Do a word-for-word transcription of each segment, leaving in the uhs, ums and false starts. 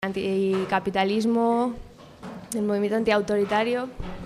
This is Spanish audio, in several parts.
Anticapitalismo, el movimiento antiautoritario.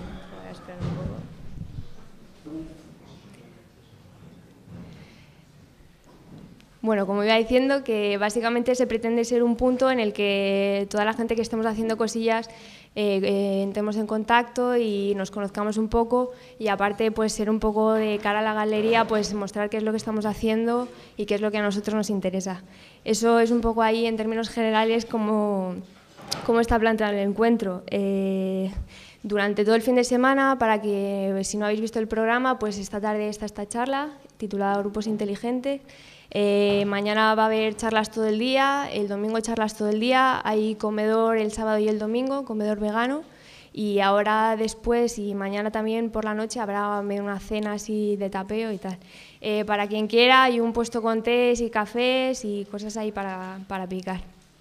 Bueno, como iba diciendo, que básicamente se pretende ser un punto en el que toda la gente que estemos haciendo cosillas eh, eh, entremos en contacto y nos conozcamos un poco, y aparte pues ser un poco de cara a la galería, pues mostrar qué es lo que estamos haciendo y qué es lo que a nosotros nos interesa. Eso es un poco ahí en términos generales como, como está planteado el encuentro. Eh, durante todo el fin de semana, para que si no habéis visto el programa, pues esta tarde está esta charla titulada Grupos Inteligentes. Eh, mañana va a haber charlas todo el día, el domingo charlas todo el día, hay comedor el sábado y el domingo, comedor vegano, y ahora después y mañana también por la noche habrá una cena así de tapeo y tal. Eh, para quien quiera hay un puesto con tés y cafés y cosas ahí para, para picar.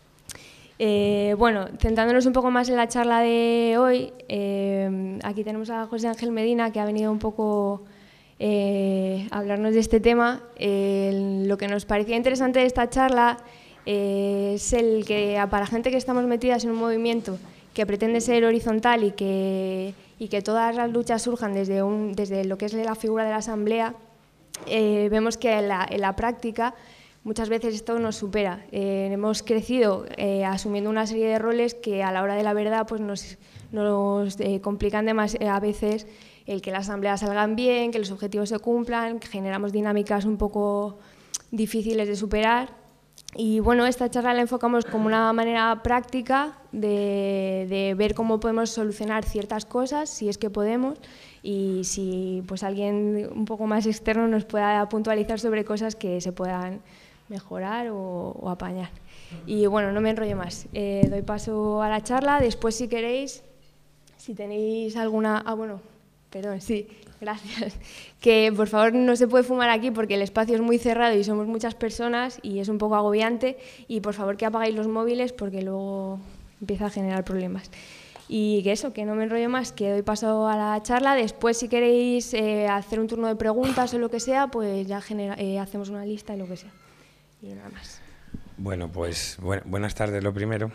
Eh, bueno, centrándonos un poco más en la charla de hoy, eh, aquí tenemos a José Ángel Medina, que ha venido un poco Eh, hablarnos de este tema. Eh, lo que nos parecía interesante de esta charla eh, es el que para gente que estamos metidas en un movimiento que pretende ser horizontal y que, y que todas las luchas surjan desde, un, desde lo que es la figura de la asamblea, eh, vemos que en la, en la práctica muchas veces esto nos supera. Eh, hemos crecido eh, asumiendo una serie de roles que a la hora de la verdad pues nos, nos eh, complican demasiado a veces el que las asambleas salgan bien, que los objetivos se cumplan, que generamos dinámicas un poco difíciles de superar. Y bueno, esta charla la enfocamos como una manera práctica de, de ver cómo podemos solucionar ciertas cosas, si es que podemos, y si pues alguien un poco más externo nos pueda puntualizar sobre cosas que se puedan mejorar o, o apañar. Y bueno, no me enrollo más, eh, doy paso a la charla. Después, si queréis, si tenéis alguna... Ah, bueno... Perdón, sí, gracias. Que por favor no se puede fumar aquí porque el espacio es muy cerrado y somos muchas personas y es un poco agobiante, y por favor que apagáis los móviles porque luego empieza a generar problemas. Y que eso, que no me enrollo más, que doy paso a la charla. Después, si queréis eh, hacer un turno de preguntas o lo que sea, pues ya genera, eh, hacemos una lista y lo que sea. Y nada más. Bueno, pues bu buenas tardes lo primero.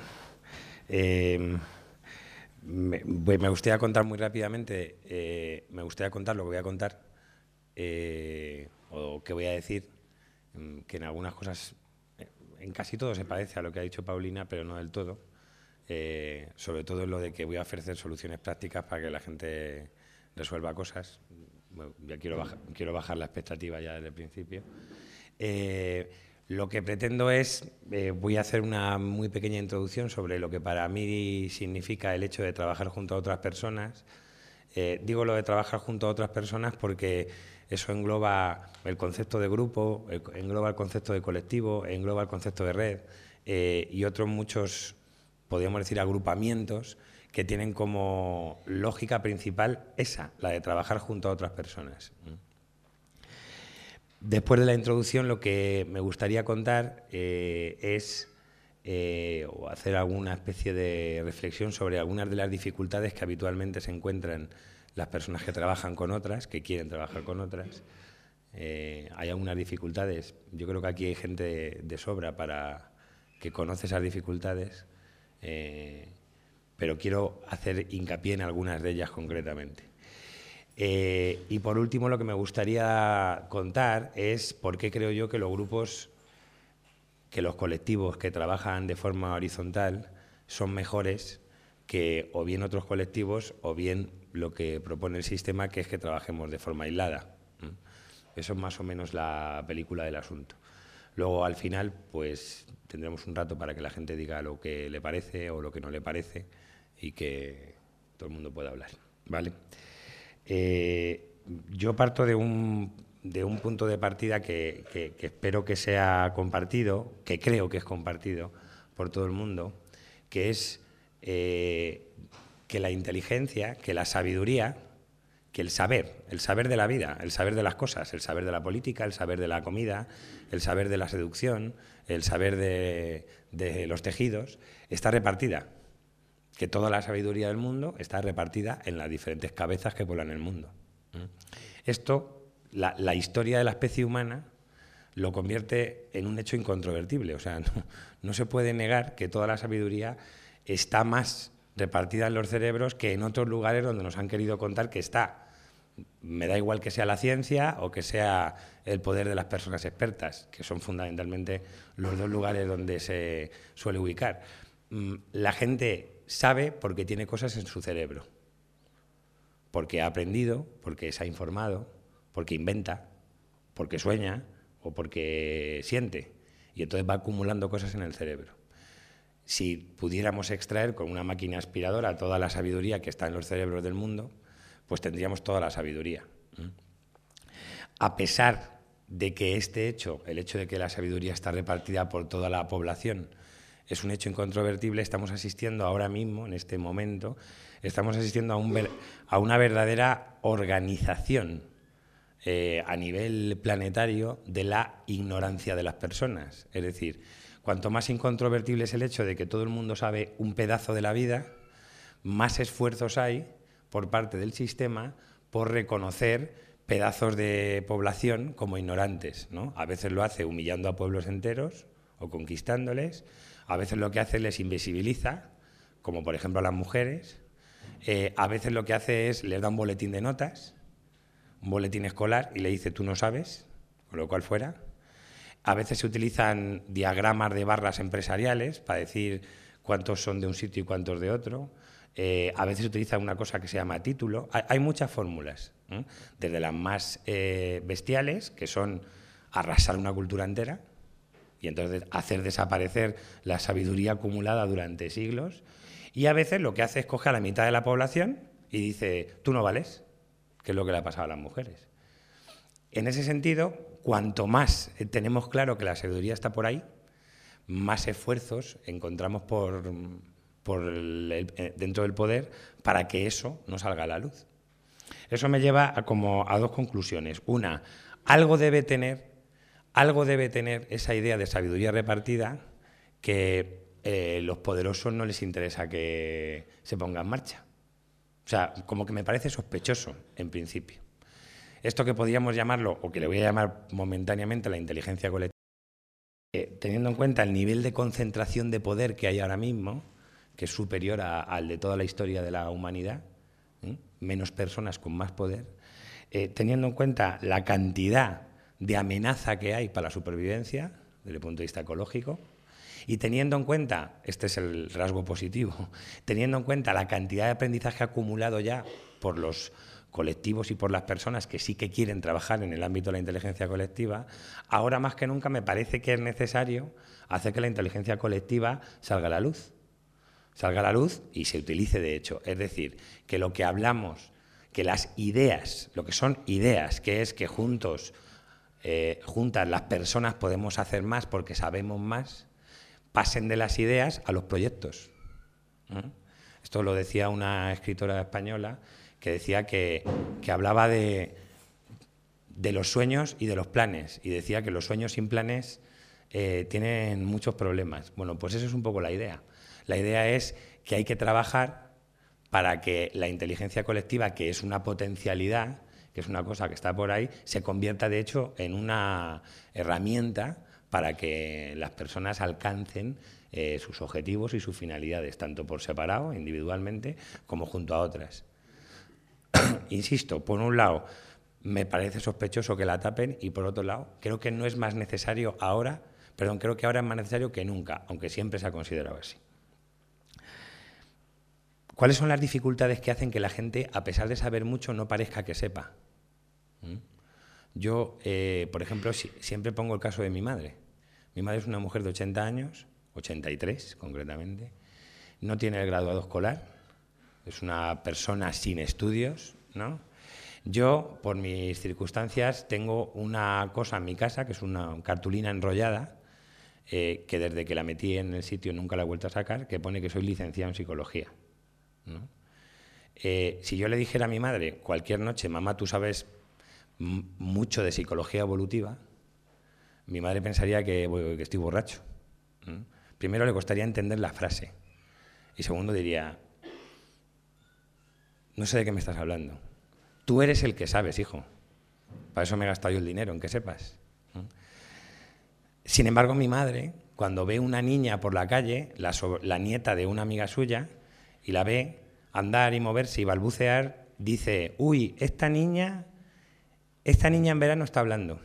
Eh, Me, me gustaría contar muy rápidamente, eh, me gustaría contar lo que voy a contar, eh, o que voy a decir, que en algunas cosas, en casi todo se parece a lo que ha dicho Paulina, pero no del todo, eh, sobre todo en lo de que voy a ofrecer soluciones prácticas para que la gente resuelva cosas. Bueno, ya quiero bajar, quiero bajar la expectativa ya desde el principio. Eh, Lo que pretendo es, eh, voy a hacer una muy pequeña introducción sobre lo que para mí significa el hecho de trabajar junto a otras personas. Eh, digo lo de trabajar junto a otras personas porque eso engloba el concepto de grupo, el, engloba el concepto de colectivo, engloba el concepto de red eh, y otros muchos, podríamos decir, agrupamientos que tienen como lógica principal esa, la de trabajar junto a otras personas. Después de la introducción, lo que me gustaría contar eh, es eh, o hacer alguna especie de reflexión sobre algunas de las dificultades que habitualmente se encuentran las personas que trabajan con otras, que quieren trabajar con otras. Eh, hay algunas dificultades, yo creo que aquí hay gente de sobra para que conoce esas dificultades, eh, pero quiero hacer hincapié en algunas de ellas concretamente. Eh, y por último, lo que me gustaría contar es por qué creo yo que los grupos, que los colectivos que trabajan de forma horizontal son mejores que o bien otros colectivos o bien lo que propone el sistema, que es que trabajemos de forma aislada. Eso es más o menos la película del asunto. Luego, al final, pues tendremos un rato para que la gente diga lo que le parece o lo que no le parece y que todo el mundo pueda hablar, ¿vale? Eh, yo parto de un, de un punto de partida que, que, que espero que sea compartido, que creo que es compartido por todo el mundo, que es eh, que la inteligencia, que la sabiduría, que el saber, el saber de la vida, el saber de las cosas, el saber de la política, el saber de la comida, el saber de la seducción, el saber de, de los tejidos, está repartida. Que toda la sabiduría del mundo está repartida en las diferentes cabezas que pueblan el mundo. Esto, la, la historia de la especie humana, lo convierte en un hecho incontrovertible. O sea, no, no se puede negar que toda la sabiduría está más repartida en los cerebros que en otros lugares donde nos han querido contar que está. Me da igual que sea la ciencia o que sea el poder de las personas expertas, que son fundamentalmente los dos lugares donde se suele ubicar. La gente sabe porque tiene cosas en su cerebro, porque ha aprendido, porque se ha informado, porque inventa, porque sueña o porque siente, y entonces va acumulando cosas en el cerebro. Si pudiéramos extraer con una máquina aspiradora toda la sabiduría que está en los cerebros del mundo, pues tendríamos toda la sabiduría. A pesar de que este hecho, el hecho de que la sabiduría está repartida por toda la población, es un hecho incontrovertible, estamos asistiendo ahora mismo, en este momento, estamos asistiendo a, un ver, a una verdadera organización eh, a nivel planetario de la ignorancia de las personas. Es decir, cuanto más incontrovertible es el hecho de que todo el mundo sabe un pedazo de la vida, más esfuerzos hay por parte del sistema por reconocer pedazos de población como ignorantes, ¿no? A veces lo hace humillando a pueblos enteros o conquistándoles, a veces lo que hace les invisibiliza, como por ejemplo a las mujeres, eh, a veces lo que hace es les da un boletín de notas, un boletín escolar y le dice tú no sabes, o lo cual fuera. A veces se utilizan diagramas de barras empresariales para decir cuántos son de un sitio y cuántos de otro. Eh, a veces se utiliza una cosa que se llama título. Hay, hay muchas fórmulas, ¿eh? Desde las más eh, bestiales, que son arrasar una cultura entera y entonces hacer desaparecer la sabiduría acumulada durante siglos, y a veces lo que hace es coger a la mitad de la población y dice, tú no vales, que es lo que le ha pasado a las mujeres. En ese sentido, cuanto más tenemos claro que la sabiduría está por ahí, más esfuerzos encontramos por... por el, el, dentro del poder para que eso no salga a la luz. Eso me lleva a, como a dos conclusiones. Una, algo debe tener, algo debe tener esa idea de sabiduría repartida que eh, los poderosos no les interesa que se ponga en marcha. O sea, como que me parece sospechoso en principio. Esto que podríamos llamarlo, o que le voy a llamar momentáneamente la inteligencia colectiva, eh, teniendo en cuenta el nivel de concentración de poder que hay ahora mismo, que es superior a, al de toda la historia de la humanidad, ¿eh? Menos personas con más poder, eh, teniendo en cuenta la cantidad de amenaza que hay para la supervivencia, desde el punto de vista ecológico, y teniendo en cuenta, este es el rasgo positivo, teniendo en cuenta la cantidad de aprendizaje acumulado ya por los colectivos y por las personas que sí que quieren trabajar en el ámbito de la inteligencia colectiva, ahora más que nunca me parece que es necesario hacer que la inteligencia colectiva salga a la luz. salga a la luz y se utilice de hecho. Es decir, que lo que hablamos, que las ideas, lo que son ideas, que es que juntos, eh, juntas las personas podemos hacer más porque sabemos más, pasen de las ideas a los proyectos. ¿Eh? Esto lo decía una escritora española que decía que, que hablaba de, de los sueños y de los planes, y decía que los sueños sin planes eh, tienen muchos problemas. Bueno, pues eso es un poco la idea. La idea es que hay que trabajar para que la inteligencia colectiva, que es una potencialidad, que es una cosa que está por ahí, se convierta de hecho en una herramienta para que las personas alcancen eh, sus objetivos y sus finalidades, tanto por separado, individualmente, como junto a otras. Insisto, por un lado, me parece sospechoso que la tapen y por otro lado, creo que no es más necesario ahora, perdón, creo que ahora es más necesario que nunca, aunque siempre se ha considerado así. ¿Cuáles son las dificultades que hacen que la gente, a pesar de saber mucho, no parezca que sepa? ¿Mm? Yo, eh, por ejemplo, si, siempre pongo el caso de mi madre. Mi madre es una mujer de ochenta años, ochenta y tres concretamente, no tiene el graduado escolar, es una persona sin estudios, ¿no? Yo, por mis circunstancias, tengo una cosa en mi casa, que es una cartulina enrollada, eh, que desde que la metí en el sitio nunca la he vuelto a sacar, que pone que soy licenciado en psicología, ¿no? Eh, si yo le dijera a mi madre cualquier noche, mamá, tú sabes mucho de psicología evolutiva, mi madre pensaría que, bueno, que estoy borracho. ¿Mm? Primero le costaría entender la frase y segundo diría, no sé de qué me estás hablando. Tú eres el que sabes, hijo. Para eso me he gastado yo el dinero, en que sepas. ¿Mm? Sin embargo, mi madre, cuando ve una niña por la calle, la, so la nieta de una amiga suya, y la ve andar y moverse y balbucear, dice, uy, esta niña, esta niña en verano está hablando.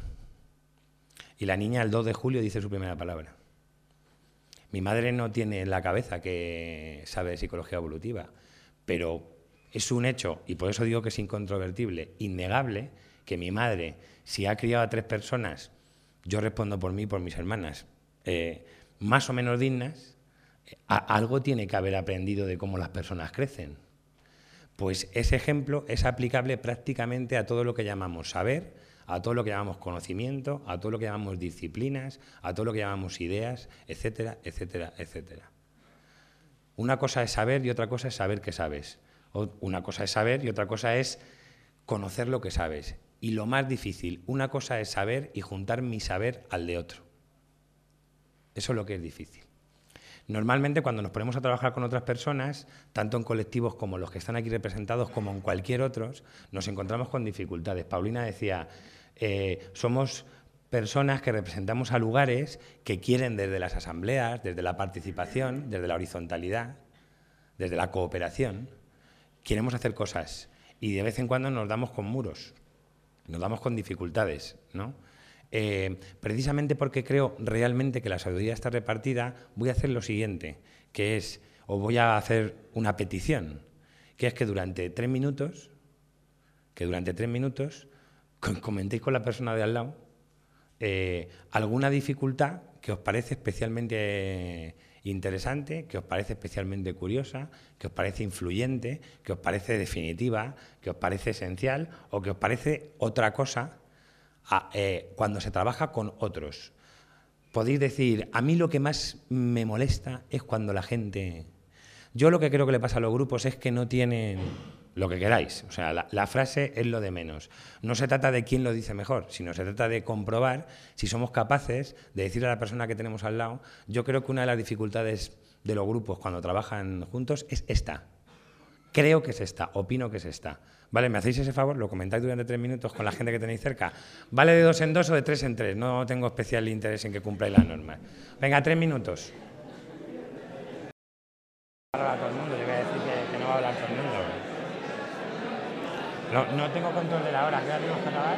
Y la niña el dos de julio dice su primera palabra. Mi madre no tiene en la cabeza que sabe de psicología evolutiva, pero es un hecho, y por eso digo que es incontrovertible, innegable, que mi madre, si ha criado a tres personas, yo respondo por mí y por mis hermanas, eh, más o menos dignas, a, algo tiene que haber aprendido de cómo las personas crecen. Pues ese ejemplo es aplicable prácticamente a todo lo que llamamos saber, a todo lo que llamamos conocimiento, a todo lo que llamamos disciplinas, a todo lo que llamamos ideas, etcétera, etcétera, etcétera. Una cosa es saber y otra cosa es saber que sabes. O una cosa es saber y otra cosa es conocer lo que sabes. Y lo más difícil, una cosa es saber y juntar mi saber al de otro. Eso es lo que es difícil. Normalmente cuando nos ponemos a trabajar con otras personas, tanto en colectivos como los que están aquí representados, como en cualquier otro, nos encontramos con dificultades. Paulina decía, eh, somos personas que representamos a lugares que quieren desde las asambleas, desde la participación, desde la horizontalidad, desde la cooperación, queremos hacer cosas y de vez en cuando nos damos con muros, nos damos con dificultades, ¿no? Eh, precisamente porque creo realmente que la sabiduría está repartida, voy a hacer lo siguiente, que es, o voy a hacer una petición, que es que durante tres minutos, que durante tres minutos comentéis con la persona de al lado eh, alguna dificultad que os parece especialmente interesante, que os parece especialmente curiosa, que os parece influyente, que os parece definitiva, que os parece esencial o que os parece otra cosa. A, eh, cuando se trabaja con otros. Podéis decir, a mí lo que más me molesta es cuando la gente... Yo lo que creo que le pasa a los grupos es que no tienen lo que queráis. O sea, la, la frase es lo de menos. No se trata de quién lo dice mejor, sino se trata de comprobar si somos capaces de decirle a la persona que tenemos al lado. Yo creo que una de las dificultades de los grupos cuando trabajan juntos es esta. Creo que es esta, opino que es esta. Vale, ¿me hacéis ese favor? Lo comentáis durante tres minutos con la gente que tenéis cerca. ¿Vale de dos en dos o de tres en tres? No tengo especial interés en que cumpláis las normas. Venga, tres minutos. A todo el mundo, le voy a decir que, que no va a hablar todo el mundo. No, no tengo control de la hora. ¿Qué hora tenemos que acabar?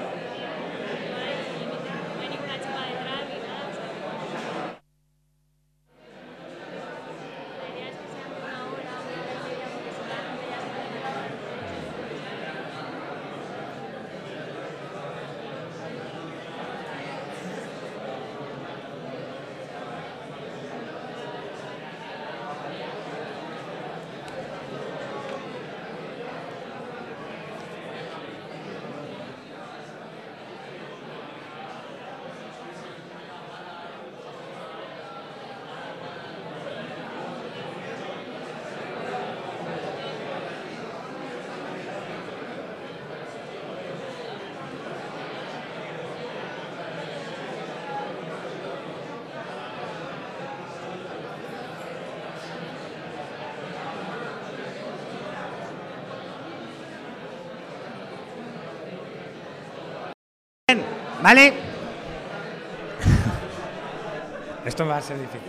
No hay ninguna chava detrás ni nada. La idea es que sea una hora, una hora y media, porque si la gente ya se va a ¿Vale? Esto va a ser difícil.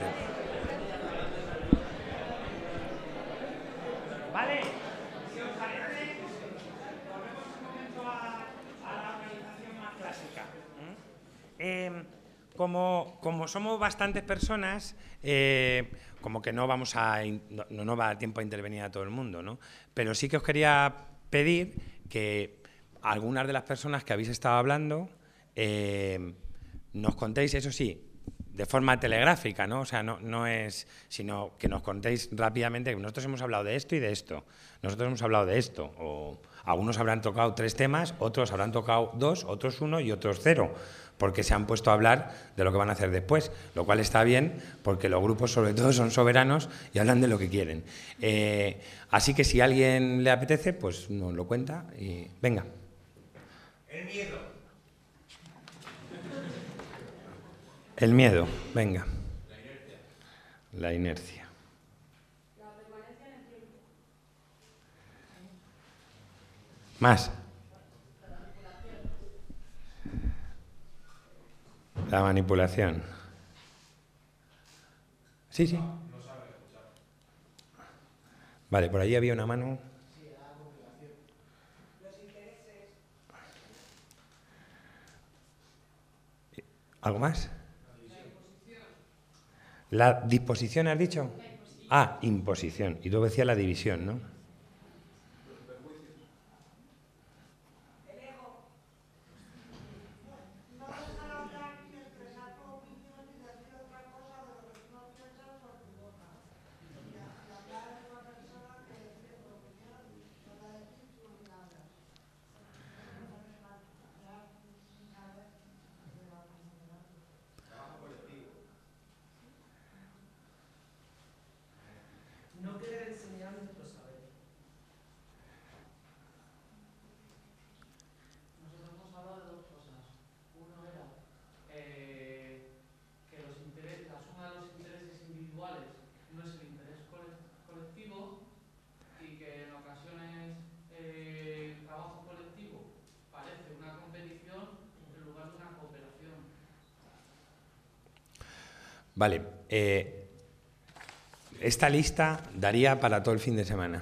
¿Vale? Si os parece, volvemos un momento a, a la organización más clásica. Eh, como, como somos bastantes personas, eh, como que no vamos a no, no va a dar tiempo a intervenir a todo el mundo, ¿no? Pero sí que os quería pedir que algunas de las personas que habéis estado hablando Eh, nos contéis, eso sí, de forma telegráfica, ¿no? O sea, no, no es, sino que nos contéis rápidamente que nosotros hemos hablado de esto y de esto, nosotros hemos hablado de esto, o algunos habrán tocado tres temas, otros habrán tocado dos, otros uno y otros cero, porque se han puesto a hablar de lo que van a hacer después, lo cual está bien, porque los grupos sobre todo son soberanos y hablan de lo que quieren. Eh, así que si a alguien le apetece, pues nos lo cuenta y venga. El miedo. El miedo, venga. La inercia. La inercia. La permanencia en el tiempo. Más. La manipulación. La manipulación. Sí, sí. Vale, por ahí había una mano. ¿Algo más? ¿La disposición has dicho? Ah, imposición. Y luego decía la división, ¿no? Vale, eh, esta lista daría para todo el fin de semana.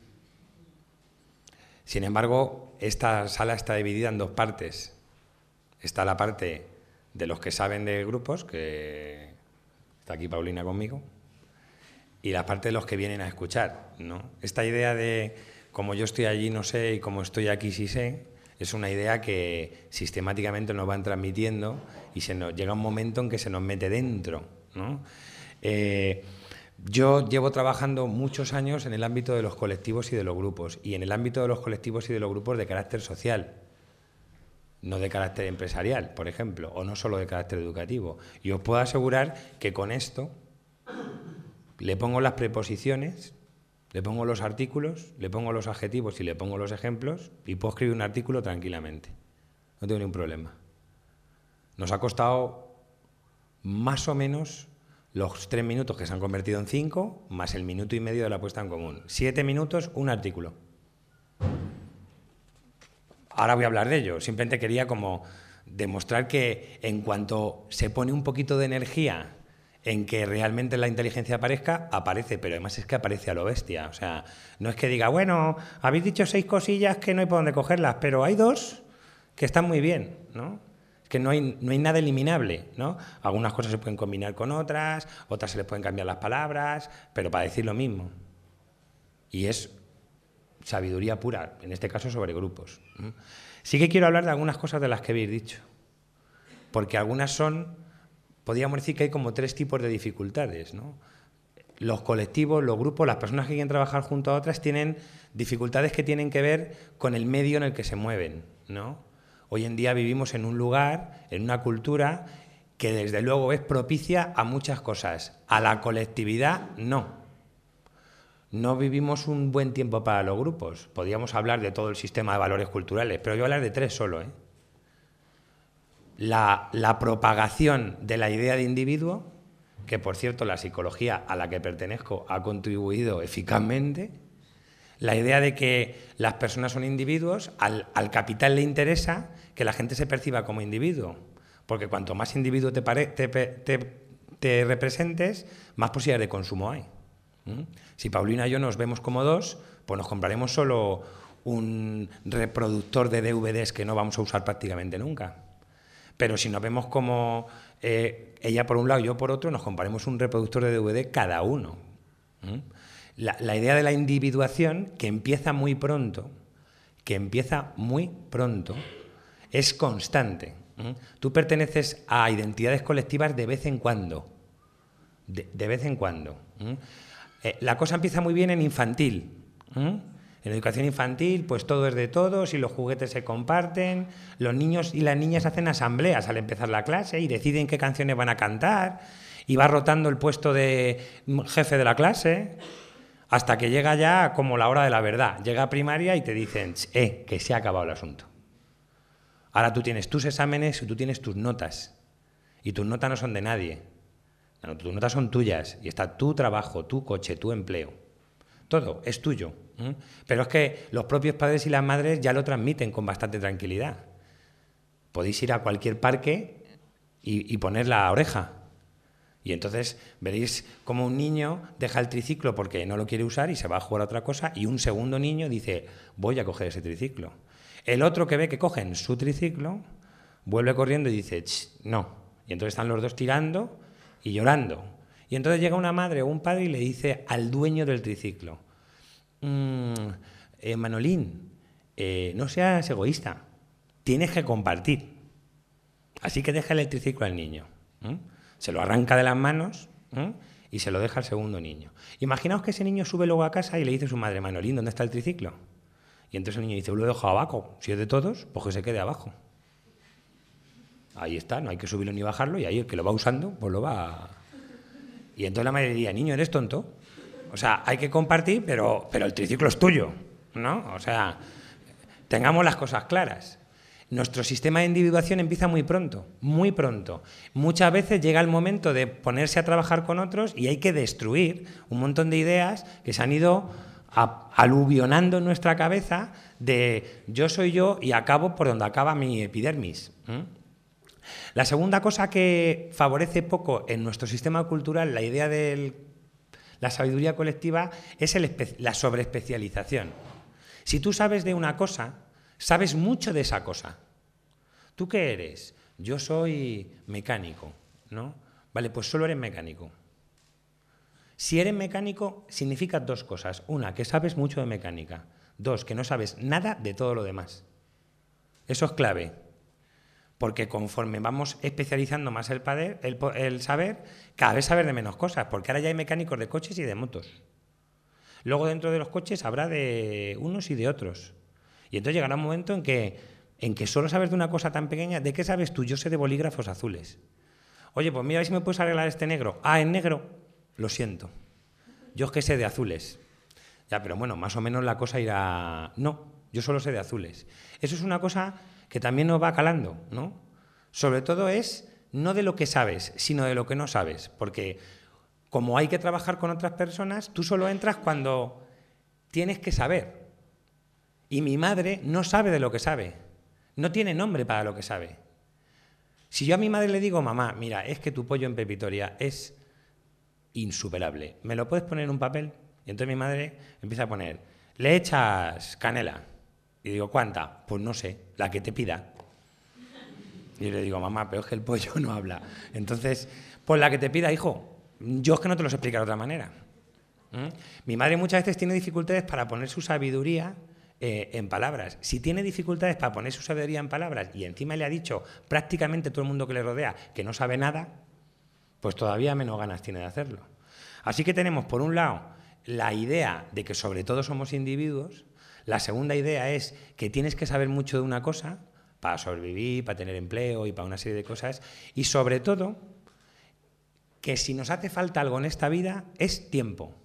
Sin embargo, esta sala está dividida en dos partes. Está la parte de los que saben de grupos, que está aquí Paulina conmigo, y la parte de los que vienen a escuchar, ¿no? Esta idea de como yo estoy allí no sé y como estoy aquí sí sé, es una idea que sistemáticamente nos van transmitiendo y se nos llega un momento en que se nos mete dentro, ¿no? Eh, yo llevo trabajando muchos años en el ámbito de los colectivos y de los grupos, y en el ámbito de los colectivos y de los grupos de carácter social, no de carácter empresarial, por ejemplo, o no solo de carácter educativo. Y os puedo asegurar que con esto le pongo las preposiciones, le pongo los artículos, le pongo los adjetivos y le pongo los ejemplos y puedo escribir un artículo tranquilamente. No tengo ningún problema. Nos ha costado más o menos los tres minutos que se han convertido en cinco, más el minuto y medio de la puesta en común. Siete minutos, un artículo. Ahora voy a hablar de ello. Simplemente quería como demostrar que en cuanto se pone un poquito de energía en que realmente la inteligencia aparezca, aparece, pero además es que aparece a lo bestia. O sea, no es que diga, bueno, habéis dicho seis cosillas que no hay por dónde cogerlas, pero hay dos que están muy bien, ¿no? Es que no hay, no hay nada eliminable, ¿no? Algunas cosas se pueden combinar con otras, otras se les pueden cambiar las palabras, pero para decir lo mismo. Y es sabiduría pura, en este caso sobre grupos. Sí que quiero hablar de algunas cosas de las que habéis dicho, porque algunas son, podríamos decir que hay como tres tipos de dificultades, ¿no? Los colectivos, los grupos, las personas que quieren trabajar junto a otras tienen dificultades que tienen que ver con el medio en el que se mueven, ¿no? Hoy en día vivimos en un lugar, en una cultura que desde luego es propicia a muchas cosas. A la colectividad, no. No vivimos un buen tiempo para los grupos. Podríamos hablar de todo el sistema de valores culturales, pero yo voy a hablar de tres solo, ¿eh? La, la propagación de la idea de individuo, que por cierto la psicología a la que pertenezco ha contribuido eficazmente. La idea de que las personas son individuos, al, al capital le interesa que la gente se perciba como individuo, porque cuanto más individuo te, pare, te, te, te representes, más posibilidades de consumo hay. ¿Mm? Si Paulina y yo nos vemos como dos, pues nos compraremos solo un reproductor de D V Ds que no vamos a usar prácticamente nunca. Pero si nos vemos como eh, ella por un lado y yo por otro, nos compraremos un reproductor de D V D cada uno. ¿Mm? La, la idea de la individuación, que empieza muy pronto, que empieza muy pronto, es constante. ¿Mm? Tú perteneces a identidades colectivas de vez en cuando. De, de vez en cuando. ¿Mm? Eh, la cosa empieza muy bien en infantil. ¿Mm? En educación infantil, pues todo es de todos y los juguetes se comparten. Los niños y las niñas hacen asambleas al empezar la clase y deciden qué canciones van a cantar. Y va rotando el puesto de jefe de la clase hasta que llega ya como la hora de la verdad. Llega a primaria y te dicen, eh, que se ha acabado el asunto. Ahora tú tienes tus exámenes y tú tienes tus notas. Y tus notas no son de nadie. No, tus notas son tuyas. Y está tu trabajo, tu coche, tu empleo. Todo es tuyo. ¿eh? Pero es que los propios padres y las madres ya lo transmiten con bastante tranquilidad. Podéis ir a cualquier parque y, y poner la oreja. Y entonces veréis como un niño deja el triciclo porque no lo quiere usar y se va a jugar a otra cosa, y un segundo niño dice, voy a coger ese triciclo. El otro que ve que cogen su triciclo, vuelve corriendo y dice, no. Y entonces están los dos tirando y llorando. Y entonces llega una madre o un padre y le dice al dueño del triciclo, mmm, eh, Manolín, eh, no seas egoísta, tienes que compartir. Así que déjale el triciclo al niño. ¿eh? Se lo arranca de las manos ¿eh? y se lo deja al segundo niño. Imaginaos que ese niño sube luego a casa y le dice a su madre, Manolín, ¿dónde está el triciclo? Y entonces el niño dice, lo he dejado abajo. Si es de todos, pues que se quede abajo. Ahí está, no hay que subirlo ni bajarlo, y ahí el que lo va usando, pues lo va... A... Y entonces la madre diría, niño, ¿eres tonto? O sea, hay que compartir, pero, pero el triciclo es tuyo, ¿no? O sea, tengamos las cosas claras. Nuestro sistema de individuación empieza muy pronto, muy pronto. Muchas veces llega el momento de ponerse a trabajar con otros y hay que destruir un montón de ideas que se han ido a, aluvionando en nuestra cabeza de yo soy yo y acabo por donde acaba mi epidermis. ¿eh? La segunda cosa que favorece poco en nuestro sistema cultural la idea de la sabiduría colectiva es el la sobreespecialización. Si tú sabes de una cosa, sabes mucho de esa cosa. ¿Tú qué eres? Yo soy mecánico, ¿no? Vale, pues solo eres mecánico. Si eres mecánico, significa dos cosas. Una, que sabes mucho de mecánica. Dos, que no sabes nada de todo lo demás. Eso es clave. Porque conforme vamos especializando más el, poder, el, el saber, cada vez saber de menos cosas, porque ahora ya hay mecánicos de coches y de motos. Luego dentro de los coches habrá de unos y de otros. Y entonces llegará un momento en que, en que solo sabes de una cosa tan pequeña. ¿De qué sabes tú? Yo sé de bolígrafos azules. Oye, pues mira, a ver si me puedes arreglar este negro. Ah, ¿en negro? Lo siento. Yo es que sé de azules. Ya, pero bueno, más o menos la cosa irá... No, yo solo sé de azules. Eso es una cosa que también nos va calando, ¿no? Sobre todo es no de lo que sabes, sino de lo que no sabes, porque como hay que trabajar con otras personas, tú solo entras cuando tienes que saber. Y mi madre no sabe de lo que sabe, no tiene nombre para lo que sabe. Si yo a mi madre le digo, mamá, mira, es que tu pollo en pepitoria es insuperable, ¿me lo puedes poner en un papel? Y entonces mi madre empieza a poner, le echas canela. Y digo, ¿cuánta? Pues no sé, la que te pida. Y le digo, mamá, pero es que el pollo no habla. Entonces, pues la que te pida, hijo. Yo es que no te lo sé explicar de otra manera. ¿Mm? Mi madre muchas veces tiene dificultades para poner su sabiduría eh, en palabras. Si tiene dificultades para poner su sabiduría en palabras y encima le ha dicho prácticamente todo el mundo que le rodea que no sabe nada, pues todavía menos ganas tiene de hacerlo. Así que tenemos, por un lado, la idea de que sobre todo somos individuos. La segunda idea es que tienes que saber mucho de una cosa para sobrevivir, para tener empleo y para una serie de cosas. Y sobre todo, que si nos hace falta algo en esta vida es tiempo.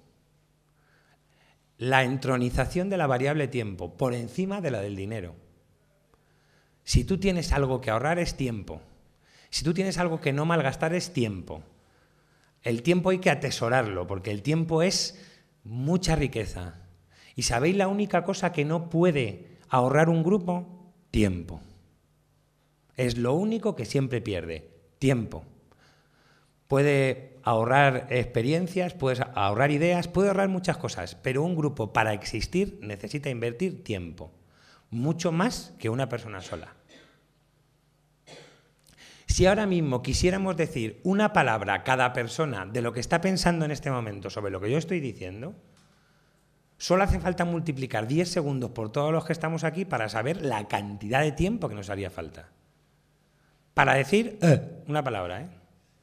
La entronización de la variable tiempo por encima de la del dinero. Si tú tienes algo que ahorrar es tiempo. Si tú tienes algo que no malgastar es tiempo. El tiempo hay que atesorarlo porque el tiempo es mucha riqueza. ¿Y sabéis la única cosa que no puede ahorrar un grupo? Tiempo. Es lo único que siempre pierde, tiempo. Puede ahorrar experiencias, puede ahorrar ideas, puede ahorrar muchas cosas, pero un grupo para existir necesita invertir tiempo, mucho más que una persona sola. Si ahora mismo quisiéramos decir una palabra a cada persona de lo que está pensando en este momento sobre lo que yo estoy diciendo, solo hace falta multiplicar diez segundos por todos los que estamos aquí para saber la cantidad de tiempo que nos haría falta. Para decir eh, una palabra, ¿eh?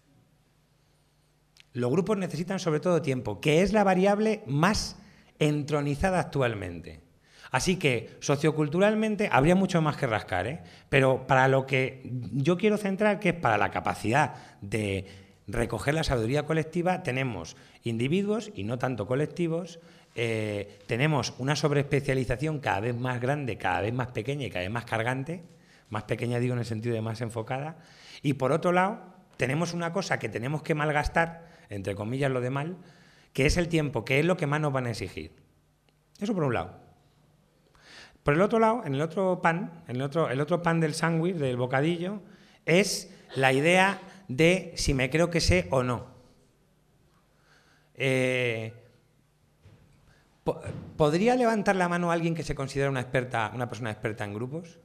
Los grupos necesitan sobre todo tiempo, que es la variable más entronizada actualmente. Así que socioculturalmente habría mucho más que rascar, ¿eh? Pero para lo que yo quiero centrar, que es para la capacidad de recoger la sabiduría colectiva, tenemos individuos y no tanto colectivos. Eh, tenemos una sobreespecialización cada vez más grande, cada vez más pequeña y cada vez más cargante, más pequeña digo en el sentido de más enfocada, y por otro lado tenemos una cosa que tenemos que malgastar, entre comillas lo de mal, que es el tiempo, que es lo que más nos van a exigir. Eso por un lado. Por el otro lado, en el otro pan, en el otro, el otro pan del sándwich, del bocadillo, es la idea de si me creo que sé o no. Eh, ¿Podría levantar la mano alguien que se considera una experta, una persona experta en grupos?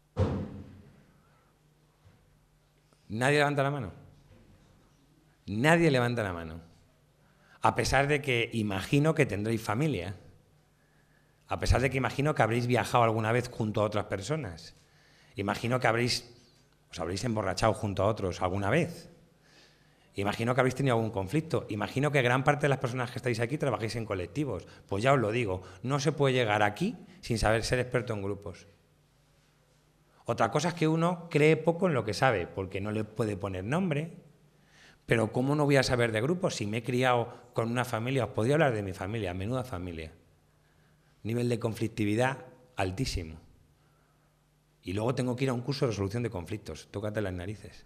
¿Nadie levanta la mano? Nadie levanta la mano. A pesar de que imagino que tendréis familia. A pesar de que imagino que habréis viajado alguna vez junto a otras personas. Imagino que habréis, os habréis emborrachado junto a otros alguna vez. Imagino que habéis tenido algún conflicto. Imagino que gran parte de las personas que estáis aquí trabajáis en colectivos. Pues ya os lo digo, no se puede llegar aquí sin saber ser experto en grupos. Otra cosa es que uno cree poco en lo que sabe, porque no le puede poner nombre. Pero ¿cómo no voy a saber de grupos si me he criado con una familia? Os podría hablar de mi familia, menuda familia. Nivel de conflictividad altísimo. Y luego tengo que ir a un curso de resolución de conflictos. Tócate las narices.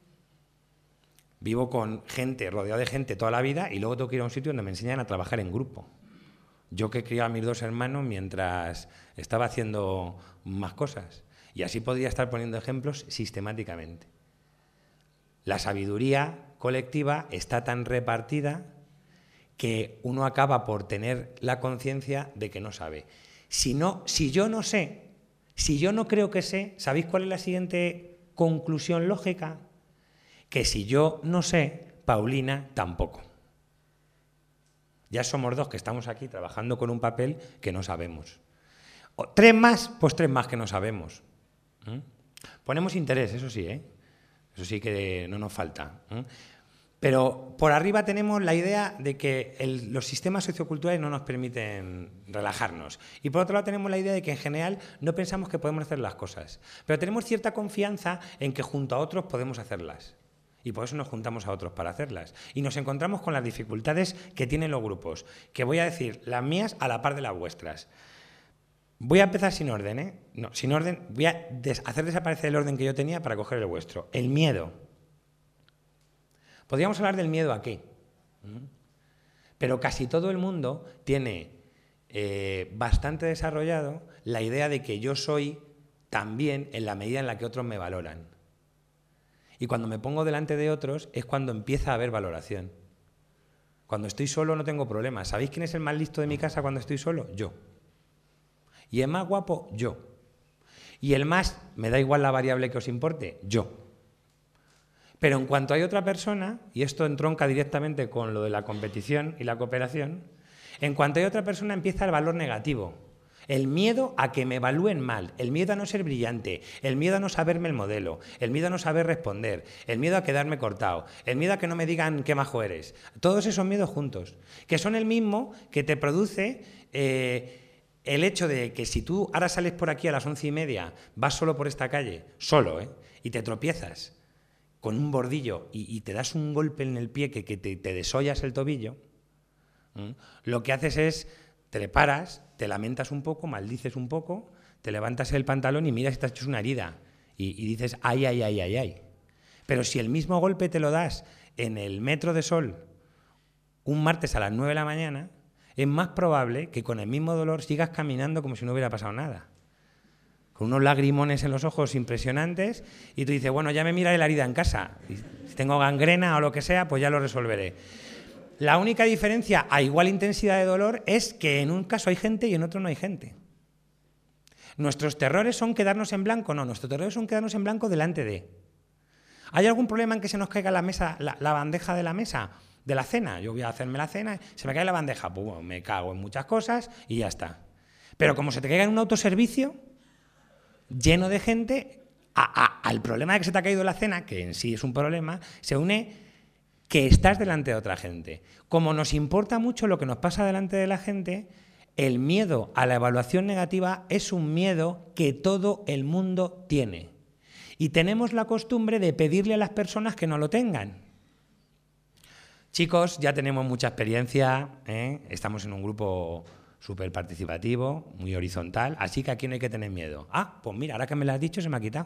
Vivo con gente, rodeado de gente toda la vida y luego tengo que ir a un sitio donde me enseñan a trabajar en grupo. Yo que he criado a mis dos hermanos mientras estaba haciendo más cosas. Y así podría estar poniendo ejemplos sistemáticamente. La sabiduría colectiva está tan repartida que uno acaba por tener la conciencia de que no sabe. Si, no, si yo no sé, si yo no creo que sé, ¿sabéis cuál es la siguiente conclusión lógica? Que si yo no sé, Paulina tampoco. Ya somos dos que estamos aquí trabajando con un papel que no sabemos. O, tres más, pues tres más que no sabemos. ¿Mm? Ponemos interés, eso sí, ¿eh? Eso sí que no nos falta. ¿Mm? Pero por arriba tenemos la idea de que el, los sistemas socioculturales no nos permiten relajarnos. Y por otro lado tenemos la idea de que en general no pensamos que podemos hacer las cosas. Pero tenemos cierta confianza en que junto a otros podemos hacerlas. Y por eso nos juntamos a otros para hacerlas. Y nos encontramos con las dificultades que tienen los grupos, que voy a decir las mías a la par de las vuestras. Voy a empezar sin orden, ¿eh? No, sin orden. Voy a des- hacer desaparecer el orden que yo tenía para coger el vuestro. El miedo. Podríamos hablar del miedo a qué. ¿Mm? Pero casi todo el mundo tiene eh, bastante desarrollado la idea de que yo soy también en la medida en la que otros me valoran. Y cuando me pongo delante de otros es cuando empieza a haber valoración. Cuando estoy solo no tengo problemas. ¿Sabéis quién es el más listo de mi casa cuando estoy solo? Yo. ¿Y el más guapo? Yo. ¿Y el más, me da igual la variable que os importe? Yo. Pero en cuanto hay otra persona, y esto entronca directamente con lo de la competición y la cooperación, en cuanto hay otra persona empieza el valor negativo. El miedo a que me evalúen mal, el miedo a no ser brillante, el miedo a no saberme el modelo, el miedo a no saber responder, el miedo a quedarme cortado, el miedo a que no me digan qué majo eres. Todos esos miedos juntos, que son el mismo que te produce eh, el hecho de que si tú ahora sales por aquí a las once y media, vas solo por esta calle, solo, ¿eh? Y te tropiezas con un bordillo y, y te das un golpe en el pie que, que te, te desollas el tobillo, ¿eh? Lo que haces es, te le paras, te lamentas un poco, maldices un poco, te levantas el pantalón y miras si te has hecho una herida y, y dices, ay, ay, ay, ay, ay. Pero si el mismo golpe te lo das en el metro de sol un martes a las nueve de la mañana, es más probable que con el mismo dolor sigas caminando como si no hubiera pasado nada. Con unos lagrimones en los ojos impresionantes y tú dices, bueno, ya me miraré la herida en casa. Si tengo gangrena o lo que sea, pues ya lo resolveré. La única diferencia a igual intensidad de dolor es que en un caso hay gente y en otro no hay gente. ¿Nuestros terrores son quedarnos en blanco? No, nuestros terrores son quedarnos en blanco delante de. ¿Hay algún problema en que se nos caiga la mesa, la, la bandeja de la mesa, de la cena? Yo voy a hacerme la cena, se me cae la bandeja, pues bueno, me cago en muchas cosas y ya está. Pero como se te caiga en un autoservicio lleno de gente, a, a, al problema de que se te ha caído la cena, que en sí es un problema, se une que estás delante de otra gente. Como nos importa mucho lo que nos pasa delante de la gente, el miedo a la evaluación negativa es un miedo que todo el mundo tiene. Y tenemos la costumbre de pedirle a las personas que no lo tengan. Chicos, ya tenemos mucha experiencia, ¿eh? Estamos en un grupo súper participativo, muy horizontal, así que aquí no hay que tener miedo. Ah, pues mira, ahora que me lo has dicho se me ha quitado.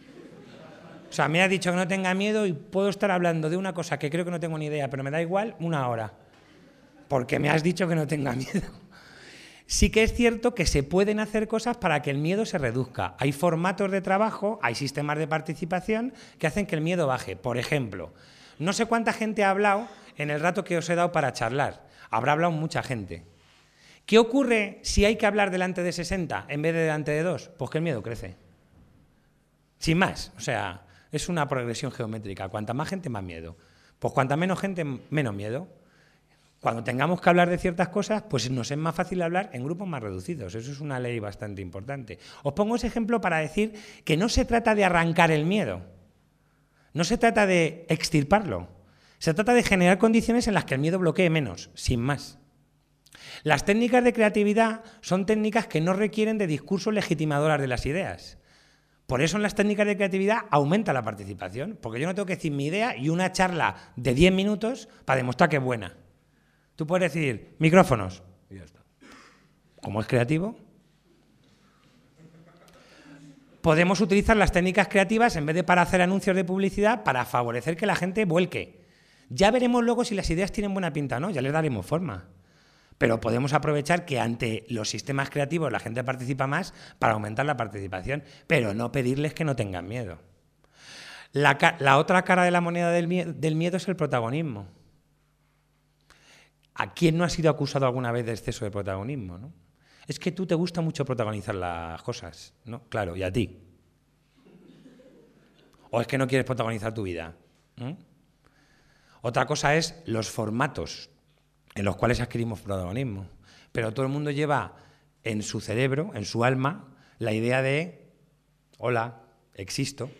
O sea, me has dicho que no tenga miedo y puedo estar hablando de una cosa que creo que no tengo ni idea, pero me da igual una hora, porque me has dicho que no tenga miedo. Sí que es cierto que se pueden hacer cosas para que el miedo se reduzca. Hay formatos de trabajo, hay sistemas de participación que hacen que el miedo baje. Por ejemplo, No sé cuánta gente ha hablado en el rato que os he dado para charlar. Habrá hablado mucha gente. ¿Qué ocurre si hay que hablar delante de sesenta en vez de delante de dos? Pues que el miedo crece. Sin más, o sea, es una progresión geométrica. Cuanta más gente, más miedo. Pues cuanta menos gente, menos miedo. Cuando tengamos que hablar de ciertas cosas, pues nos es más fácil hablar en grupos más reducidos. Eso es una ley bastante importante. Os pongo ese ejemplo para decir que no se trata de arrancar el miedo. No se trata de extirparlo. Se trata de generar condiciones en las que el miedo bloquee menos, sin más. Las técnicas de creatividad son técnicas que no requieren de discursos legitimadores de las ideas. Por eso en las técnicas de creatividad aumenta la participación, porque yo no tengo que decir mi idea y una charla de diez minutos para demostrar que es buena. Tú puedes decir, micrófonos, y ya está. Como es creativo, podemos utilizar las técnicas creativas en vez de para hacer anuncios de publicidad para favorecer que la gente vuelque. Ya veremos luego si las ideas tienen buena pinta o no, ya les daremos forma. Pero podemos aprovechar que ante los sistemas creativos la gente participa más para aumentar la participación, pero no pedirles que no tengan miedo. La, la otra cara de la moneda del miedo, del miedo es el protagonismo. ¿A quién no ha sido acusado alguna vez de exceso de protagonismo, ¿no? Es que tú te gusta mucho protagonizar las cosas, ¿no? Claro, y a ti. O es que no quieres protagonizar tu vida. ¿Mm? Otra cosa es los formatos en los cuales adquirimos protagonismo. Pero todo el mundo lleva en su cerebro, en su alma, la idea de, hola, existo.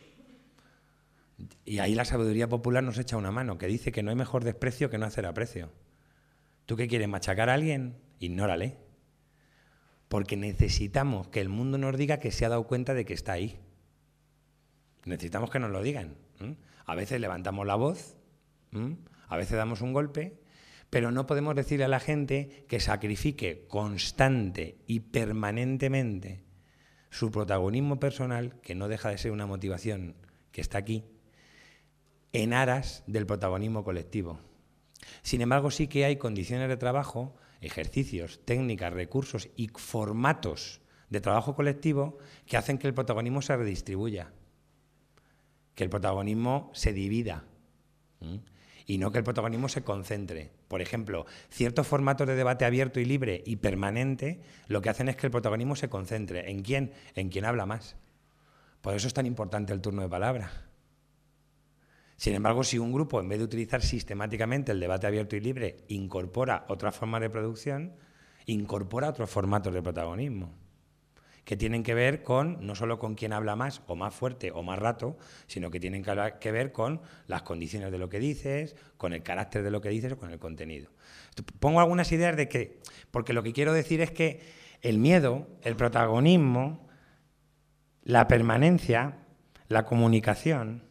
Y ahí la sabiduría popular nos echa una mano, que dice que no hay mejor desprecio que no hacer aprecio. ¿Tú qué quieres, machacar a alguien? Ignórale. Porque necesitamos que el mundo nos diga que se ha dado cuenta de que está ahí. Necesitamos que nos lo digan. ¿Mm? A veces levantamos la voz, ¿Mm? a veces damos un golpe, pero no podemos decirle a la gente que sacrifique constante y permanentemente su protagonismo personal, que no deja de ser una motivación que está aquí, en aras del protagonismo colectivo. Sin embargo, sí que hay condiciones de trabajo, ejercicios, técnicas, recursos y formatos de trabajo colectivo que hacen que el protagonismo se redistribuya, que el protagonismo se divida, ¿sí? Y no que el protagonismo se concentre. Por ejemplo, ciertos formatos de debate abierto y libre y permanente lo que hacen es que el protagonismo se concentre. ¿En quién? En quien habla más. Por eso es tan importante el turno de palabra. Sin embargo, si un grupo, en vez de utilizar sistemáticamente el debate abierto y libre, incorpora otras formas de producción, incorpora otros formatos de protagonismo, que tienen que ver con, no solo con quién habla más, o más fuerte, o más rato, sino que tienen que ver con las condiciones de lo que dices, con el carácter de lo que dices o con el contenido. Pongo algunas ideas de que, porque lo que quiero decir es que el miedo, el protagonismo, la permanencia, la comunicación,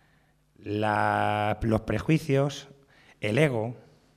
La, los prejuicios, el ego,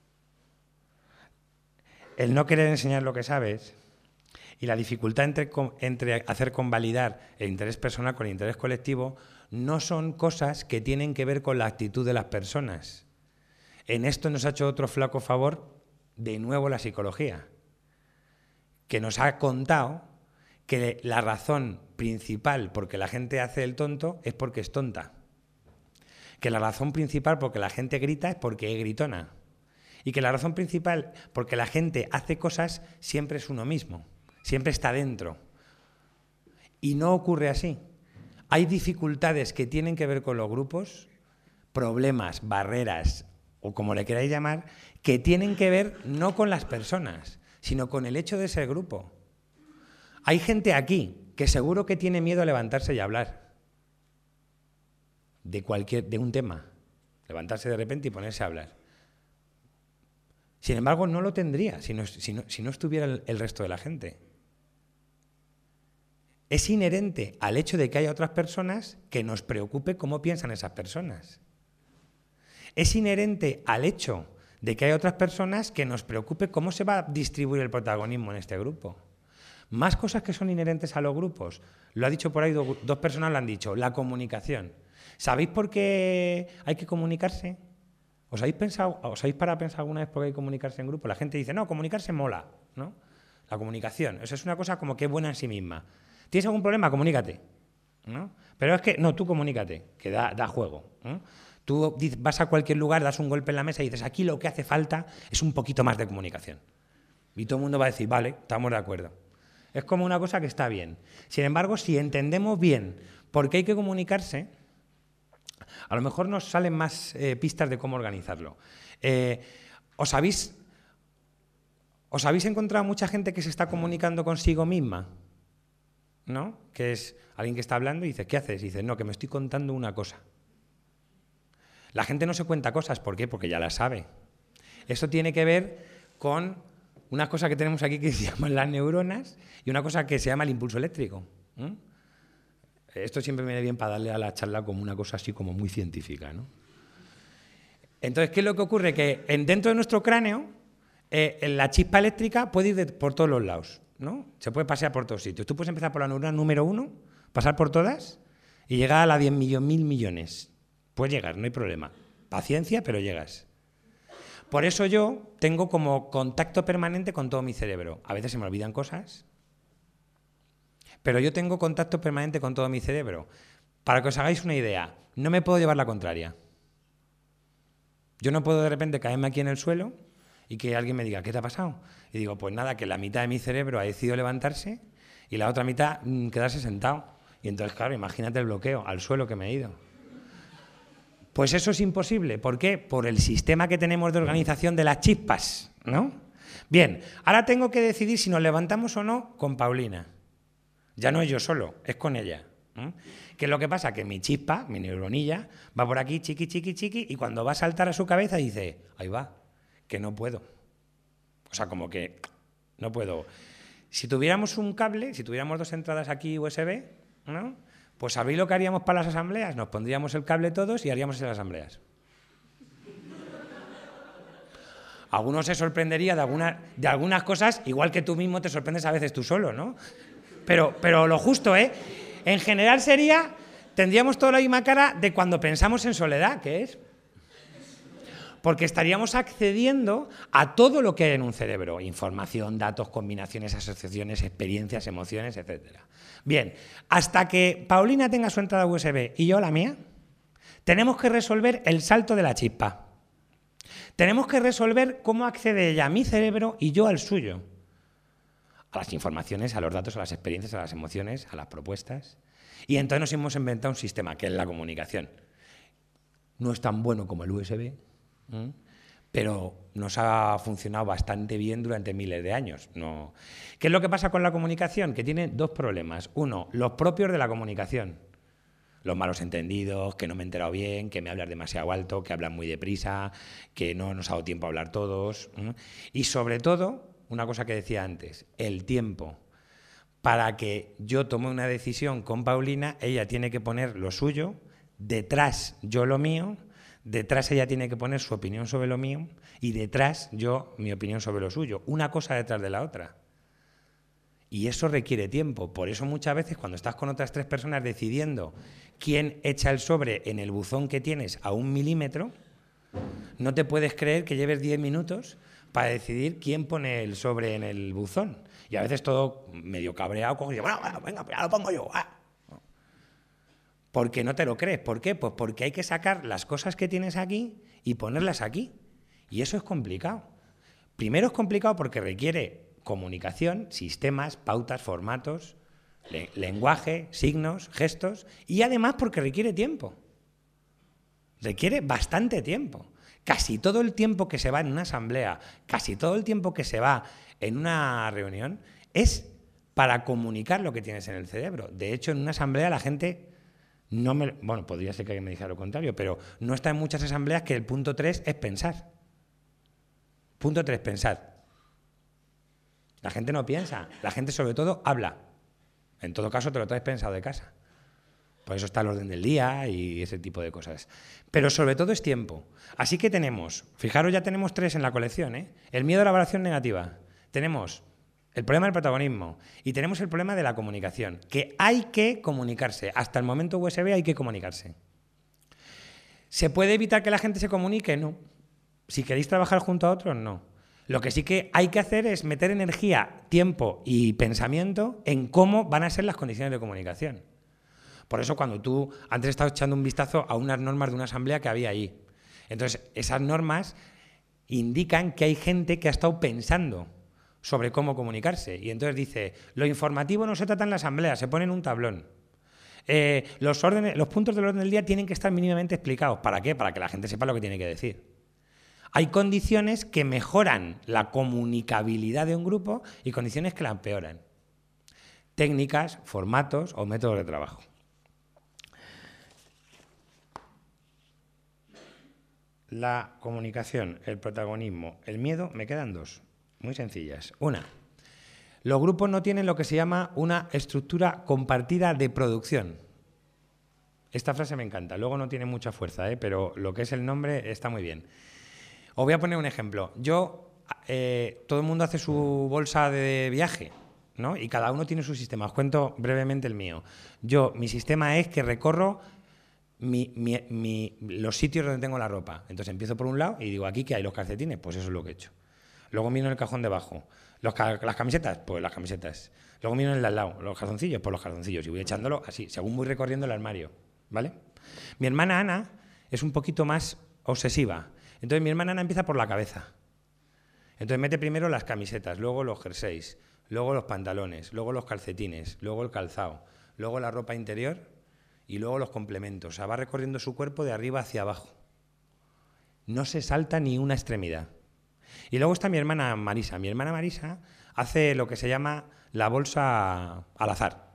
el no querer enseñar lo que sabes y la dificultad entre, entre hacer convalidar el interés personal con el interés colectivo no son cosas que tienen que ver con la actitud de las personas. En esto nos ha hecho otro flaco favor, de nuevo la psicología, que nos ha contado que la razón principal por que la gente hace el tonto es porque es tonta. Que la razón principal por que la gente grita es porque es gritona. Y que la razón principal por que la gente hace cosas siempre es uno mismo, siempre está dentro. Y no ocurre así. Hay dificultades que tienen que ver con los grupos, problemas, barreras, o como le queráis llamar, que tienen que ver no con las personas, sino con el hecho de ser grupo. Hay gente aquí que seguro que tiene miedo a levantarse y hablar. De cualquier, de un tema, levantarse de repente y ponerse a hablar. Sin embargo, no lo tendría si no, si no, si no estuviera el, el resto de la gente. Es inherente al hecho de que haya otras personas que nos preocupe cómo piensan esas personas. Es inherente al hecho de que haya otras personas que nos preocupe cómo se va a distribuir el protagonismo en este grupo. Más cosas que son inherentes a los grupos. Lo ha dicho por ahí, do, dos personas lo han dicho, la comunicación. ¿Sabéis por qué hay que comunicarse? ¿Os habéis pensado, os habéis parado a pensar alguna vez por qué hay que comunicarse en grupo? La gente dice, no, comunicarse mola, ¿no? La comunicación, eso es una cosa como que es buena en sí misma. ¿Tienes algún problema? Comunícate, ¿no? Pero es que, no, tú comunícate, que da, da juego, ¿no? Tú vas a cualquier lugar, das un golpe en la mesa y dices, aquí lo que hace falta es un poquito más de comunicación. Y todo el mundo va a decir, vale, estamos de acuerdo. Es como una cosa que está bien. Sin embargo, si entendemos bien por qué hay que comunicarse, a lo mejor nos salen más eh, pistas de cómo organizarlo. Eh, ¿os, habéis, ¿Os habéis encontrado mucha gente que se está comunicando consigo misma? ¿No? Que es alguien que está hablando y dice, ¿qué haces? Y dice, no, que me estoy contando una cosa. La gente no se cuenta cosas, ¿por qué? Porque ya las sabe. Eso tiene que ver con una cosa que tenemos aquí que se llaman las neuronas y una cosa que se llama el impulso eléctrico. ¿Mm? Esto siempre me viene bien para darle a la charla como una cosa así como muy científica, ¿no? Entonces, ¿qué es lo que ocurre? Que en, dentro de nuestro cráneo, eh, la chispa eléctrica puede ir de, por todos los lados, ¿no? Se puede pasear por todos sitios. Tú puedes empezar por la neurona número uno, pasar por todas y llegar a la diez millones, mil millones. Puedes llegar, no hay problema. Paciencia, pero llegas. Por eso yo tengo como contacto permanente con todo mi cerebro. A veces se me olvidan cosas, pero yo tengo contacto permanente con todo mi cerebro. Para que os hagáis una idea, no me puedo llevar la contraria. Yo no puedo de repente caerme aquí en el suelo y que alguien me diga, ¿qué te ha pasado? Y digo, pues nada, que la mitad de mi cerebro ha decidido levantarse y la otra mitad mmm, quedarse sentado. Y entonces, claro, imagínate el bloqueo, al suelo que me he ido. Pues eso es imposible. ¿Por qué? Por el sistema que tenemos de organización de las chispas, ¿no? Bien, ahora tengo que decidir si nos levantamos o no con Paulina. Ya no es yo solo, es con ella. ¿eh? ¿Qué es lo que pasa? Que mi chispa, mi neuronilla, va por aquí, chiqui, chiqui, chiqui, y cuando va a saltar a su cabeza dice, ahí va, que no puedo. O sea, como que no puedo. Si tuviéramos un cable, si tuviéramos dos entradas aquí U S B, ¿no? Pues ¿sabéis lo que haríamos para las asambleas? Nos pondríamos el cable todos y haríamos las asambleas. Algunos se sorprendería de, alguna, de algunas cosas, igual que tú mismo te sorprendes a veces tú solo, ¿no? Pero, pero lo justo, ¿eh? En general sería, tendríamos toda la misma cara de cuando pensamos en soledad, ¿qué es? Porque estaríamos accediendo a todo lo que hay en un cerebro. Información, datos, combinaciones, asociaciones, experiencias, emociones, etcétera. Bien, hasta que Paulina tenga su entrada U S B y yo la mía, tenemos que resolver el salto de la chispa. Tenemos que resolver cómo accede ella a mi cerebro y yo al suyo. A las informaciones, a los datos, a las experiencias, a las emociones, a las propuestas. Y entonces nos hemos inventado un sistema, que es la comunicación. No es tan bueno como el U S B, ¿eh? Pero nos ha funcionado bastante bien durante miles de años. No. ¿Qué es lo que pasa con la comunicación? Que tiene dos problemas. Uno, los propios de la comunicación. Los malos entendidos, que no me he enterado bien, que me hablas demasiado alto, que hablan muy deprisa, que no nos ha dado tiempo a hablar todos. ¿eh? Y sobre todo, una cosa que decía antes, el tiempo. Para que yo tome una decisión con Paulina, ella tiene que poner lo suyo, detrás yo lo mío, detrás ella tiene que poner su opinión sobre lo mío y detrás yo mi opinión sobre lo suyo. Una cosa detrás de la otra. Y eso requiere tiempo. Por eso muchas veces cuando estás con otras tres personas decidiendo quién echa el sobre en el buzón que tienes a un milímetro, no te puedes creer que lleves diez minutos para decidir quién pone el sobre en el buzón. Y a veces todo medio cabreado, cojo y digo, bueno, bueno, venga, pues ya lo pongo yo. Ah. Porque no te lo crees. ¿Por qué? Pues porque hay que sacar las cosas que tienes aquí y ponerlas aquí. Y eso es complicado. Primero es complicado porque requiere comunicación, sistemas, pautas, formatos, le- lenguaje, signos, gestos, y además porque requiere tiempo. Requiere bastante tiempo. Casi todo el tiempo que se va en una asamblea, casi todo el tiempo que se va en una reunión, es para comunicar lo que tienes en el cerebro. De hecho, en una asamblea la gente no me... Bueno, podría ser que alguien me dijera lo contrario, pero no está en muchas asambleas que el punto tres es pensar. Punto tres, pensar. La gente no piensa, la gente sobre todo habla. En todo caso te lo traes pensado de casa. Por eso está el orden del día y ese tipo de cosas. Pero sobre todo es tiempo. Así que tenemos, fijaros, ya tenemos tres en la colección, ¿eh? El miedo a la evaluación negativa. Tenemos el problema del protagonismo y tenemos el problema de la comunicación, que hay que comunicarse. Hasta el momento U S B hay que comunicarse. ¿Se puede evitar que la gente se comunique? No. Si queréis trabajar junto a otros, no. Lo que sí que hay que hacer es meter energía, tiempo y pensamiento en cómo van a ser las condiciones de comunicación. Por eso cuando tú antes estabas echando un vistazo a unas normas de una asamblea que había ahí. Entonces, esas normas indican que hay gente que ha estado pensando sobre cómo comunicarse. Y entonces dice, lo informativo no se trata en la asamblea, se pone en un tablón. Eh, los, órdenes, los puntos del orden del día tienen que estar mínimamente explicados. ¿Para qué? Para que la gente sepa lo que tiene que decir. Hay condiciones que mejoran la comunicabilidad de un grupo y condiciones que la empeoran. Técnicas, formatos o métodos de trabajo. La comunicación, el protagonismo, el miedo, me quedan dos, muy sencillas. Una, los grupos no tienen lo que se llama una estructura compartida de producción. Esta frase me encanta, luego no tiene mucha fuerza, ¿eh? Pero lo que es el nombre está muy bien. Os voy a poner un ejemplo. Yo, eh, todo el mundo hace su bolsa de viaje, ¿no? Y cada uno tiene su sistema. Os cuento brevemente el mío. Yo, mi sistema es que recorro mi, mi, mi, los sitios donde tengo la ropa. Entonces empiezo por un lado y digo, ¿aquí qué hay? ¿Los calcetines? Pues eso es lo que he hecho. Luego miro en el cajón de abajo. Los, ¿Las camisetas? Pues las camisetas. Luego miro en el de al lado. ¿Los calzoncillos? Pues los calzoncillos. Y voy echándolo así, según voy recorriendo el armario, ¿vale? Mi hermana Ana es un poquito más obsesiva. Entonces mi hermana Ana empieza por la cabeza. Entonces mete primero las camisetas, luego los jerseys, luego los pantalones, luego los calcetines, luego el calzado, luego la ropa interior y luego los complementos. O sea, va recorriendo su cuerpo de arriba hacia abajo. No se salta ni una extremidad. Y luego está mi hermana Marisa. Mi hermana Marisa hace lo que se llama la bolsa al azar.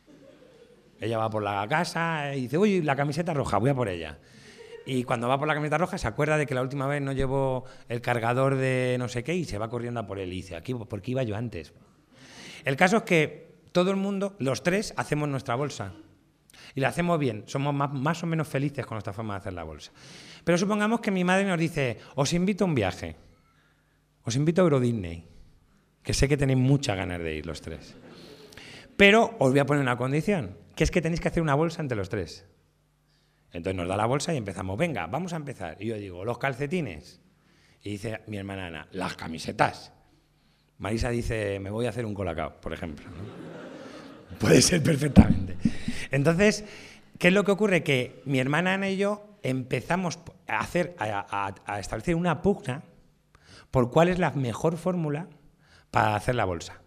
Ella va por la casa y dice, uy, la camiseta roja, voy a por ella. Y cuando va por la camiseta roja se acuerda de que la última vez no llevó el cargador de no sé qué y se va corriendo a por él y dice, aquí, ¿por qué iba yo antes? El caso es que todo el mundo, los tres, hacemos nuestra bolsa. Y la hacemos bien, somos más, más o menos felices con nuestra forma de hacer la bolsa. Pero supongamos que mi madre nos dice, os invito a un viaje, os invito a Euro Disney, que sé que tenéis muchas ganas de ir los tres. Pero os voy a poner una condición, que es que tenéis que hacer una bolsa entre los tres. Entonces nos da la bolsa y empezamos, venga, vamos a empezar. Y yo digo, los calcetines. Y dice mi hermana Ana, las camisetas. Marisa dice, me voy a hacer un colacao, por ejemplo, ¿no? Puede ser perfectamente. Entonces, ¿qué es lo que ocurre? Que mi hermana Ana y yo empezamos a, hacer, a, a, a establecer una pugna por cuál es la mejor fórmula para hacer la bolsa.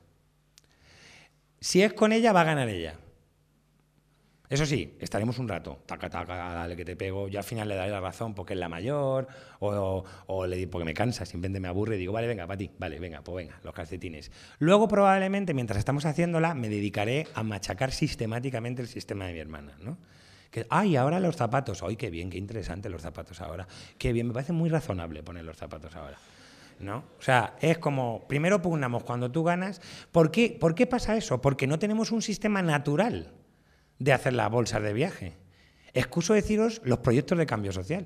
Si es con ella, va a ganar ella. Eso sí, estaremos un rato, taca, taca, dale que te pego, yo al final le daré la razón porque es la mayor, o, o, o le digo porque me cansa, simplemente me aburre y digo, vale, venga, para ti, vale, venga, pues venga, los calcetines. Luego probablemente, mientras estamos haciéndola, me dedicaré a machacar sistemáticamente el sistema de mi hermana, ¿no? Que, ay, ahora los zapatos, ay, qué bien, qué interesante los zapatos ahora, qué bien, me parece muy razonable poner los zapatos ahora, ¿no? O sea, es como, primero pugnamos cuando tú ganas. ¿Por qué, ¿Por qué pasa eso? Porque no tenemos un sistema natural de hacer las bolsas de viaje. Excuso deciros los proyectos de cambio social.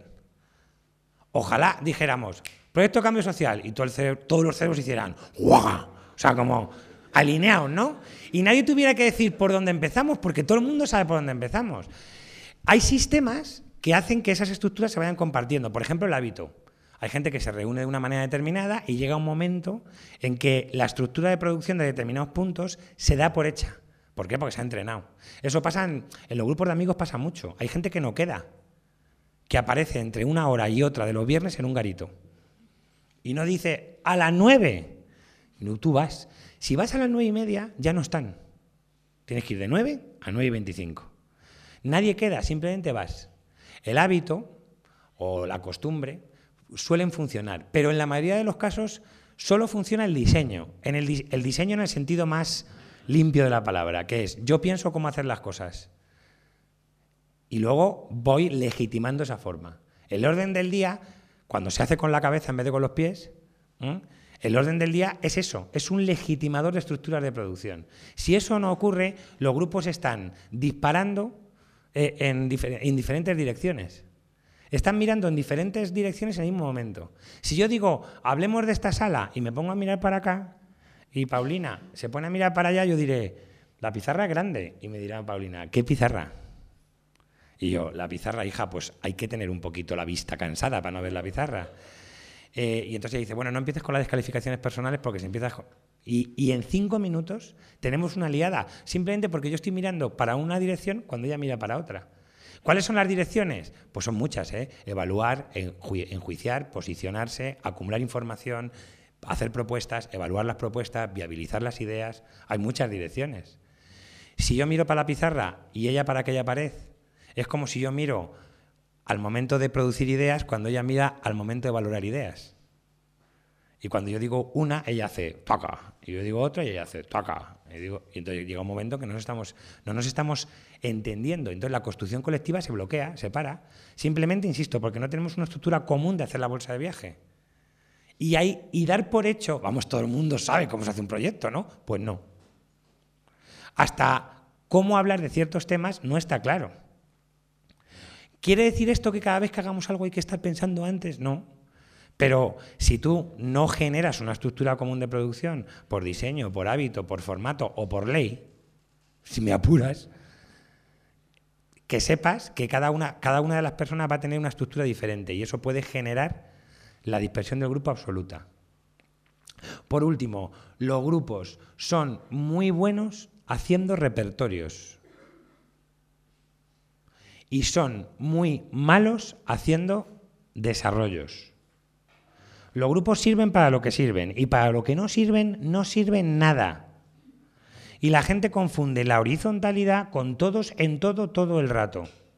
Ojalá dijéramos, proyecto de cambio social, y todo el cerebro, todos los cerebros hicieran, ¡guau! O sea, como alineados, ¿no? Y nadie tuviera que decir por dónde empezamos, porque todo el mundo sabe por dónde empezamos. Hay sistemas que hacen que esas estructuras se vayan compartiendo. Por ejemplo, el hábito. Hay gente que se reúne de una manera determinada y llega un momento en que la estructura de producción de determinados puntos se da por hecha. ¿Por qué? Porque se ha entrenado. Eso pasa en, en los grupos de amigos, pasa mucho. Hay gente que no queda, que aparece entre una hora y otra de los viernes en un garito. Y no dice, a las nueve. No, tú vas. Si vas a las nueve y media, ya no están. Tienes que ir de nueve a nueve y veinticinco. Nadie queda, simplemente vas. El hábito o la costumbre suelen funcionar, pero en la mayoría de los casos solo funciona el diseño. En el, el diseño en el sentido más limpio de la palabra, que es yo pienso cómo hacer las cosas y luego voy legitimando esa forma. El orden del día, cuando se hace con la cabeza en vez de con los pies, ¿eh? El orden del día es eso, es un legitimador de estructuras de producción. Si eso no ocurre, los grupos están disparando eh, en, difer- en diferentes direcciones. Están mirando en diferentes direcciones en el mismo momento. Si yo digo, hablemos de esta sala y me pongo a mirar para acá, y Paulina se pone a mirar para allá, yo diré, la pizarra es grande. Y me dirá Paulina, ¿qué pizarra? Y yo, la pizarra, hija, pues hay que tener un poquito la vista cansada para no ver la pizarra. Eh, y entonces ella dice, bueno, no empieces con las descalificaciones personales porque si empiezas... Y, y en cinco minutos tenemos una liada, simplemente porque yo estoy mirando para una dirección cuando ella mira para otra. ¿Cuáles son las direcciones? Pues son muchas, ¿eh? Evaluar, enju- enjuiciar, posicionarse, acumular información, hacer propuestas, evaluar las propuestas, viabilizar las ideas. Hay muchas direcciones. Si yo miro para la pizarra y ella para aquella pared, es como si yo miro al momento de producir ideas cuando ella mira al momento de valorar ideas. Y cuando yo digo una, ella hace taca. Y yo digo otra y ella hace taca. Y, digo, y entonces llega un momento que no nos, estamos, no nos estamos entendiendo. Entonces la construcción colectiva se bloquea, se para. Simplemente, insisto, porque no tenemos una estructura común de hacer la bolsa de viaje. Y, hay, y dar por hecho, vamos, todo el mundo sabe cómo se hace un proyecto, ¿no? Pues no. Hasta cómo hablar de ciertos temas no está claro. ¿Quiere decir esto que cada vez que hagamos algo hay que estar pensando antes? No. Pero si tú no generas una estructura común de producción por diseño, por hábito, por formato o por ley, si me apuras, que sepas que cada una, cada una de las personas va a tener una estructura diferente y eso puede generar la dispersión del grupo absoluta. Por último, los grupos son muy buenos haciendo repertorios y son muy malos haciendo desarrollos. Los grupos sirven para lo que sirven y para lo que no sirven, no sirven nada. Y la gente confunde la horizontalidad con todos en todo, todo el rato.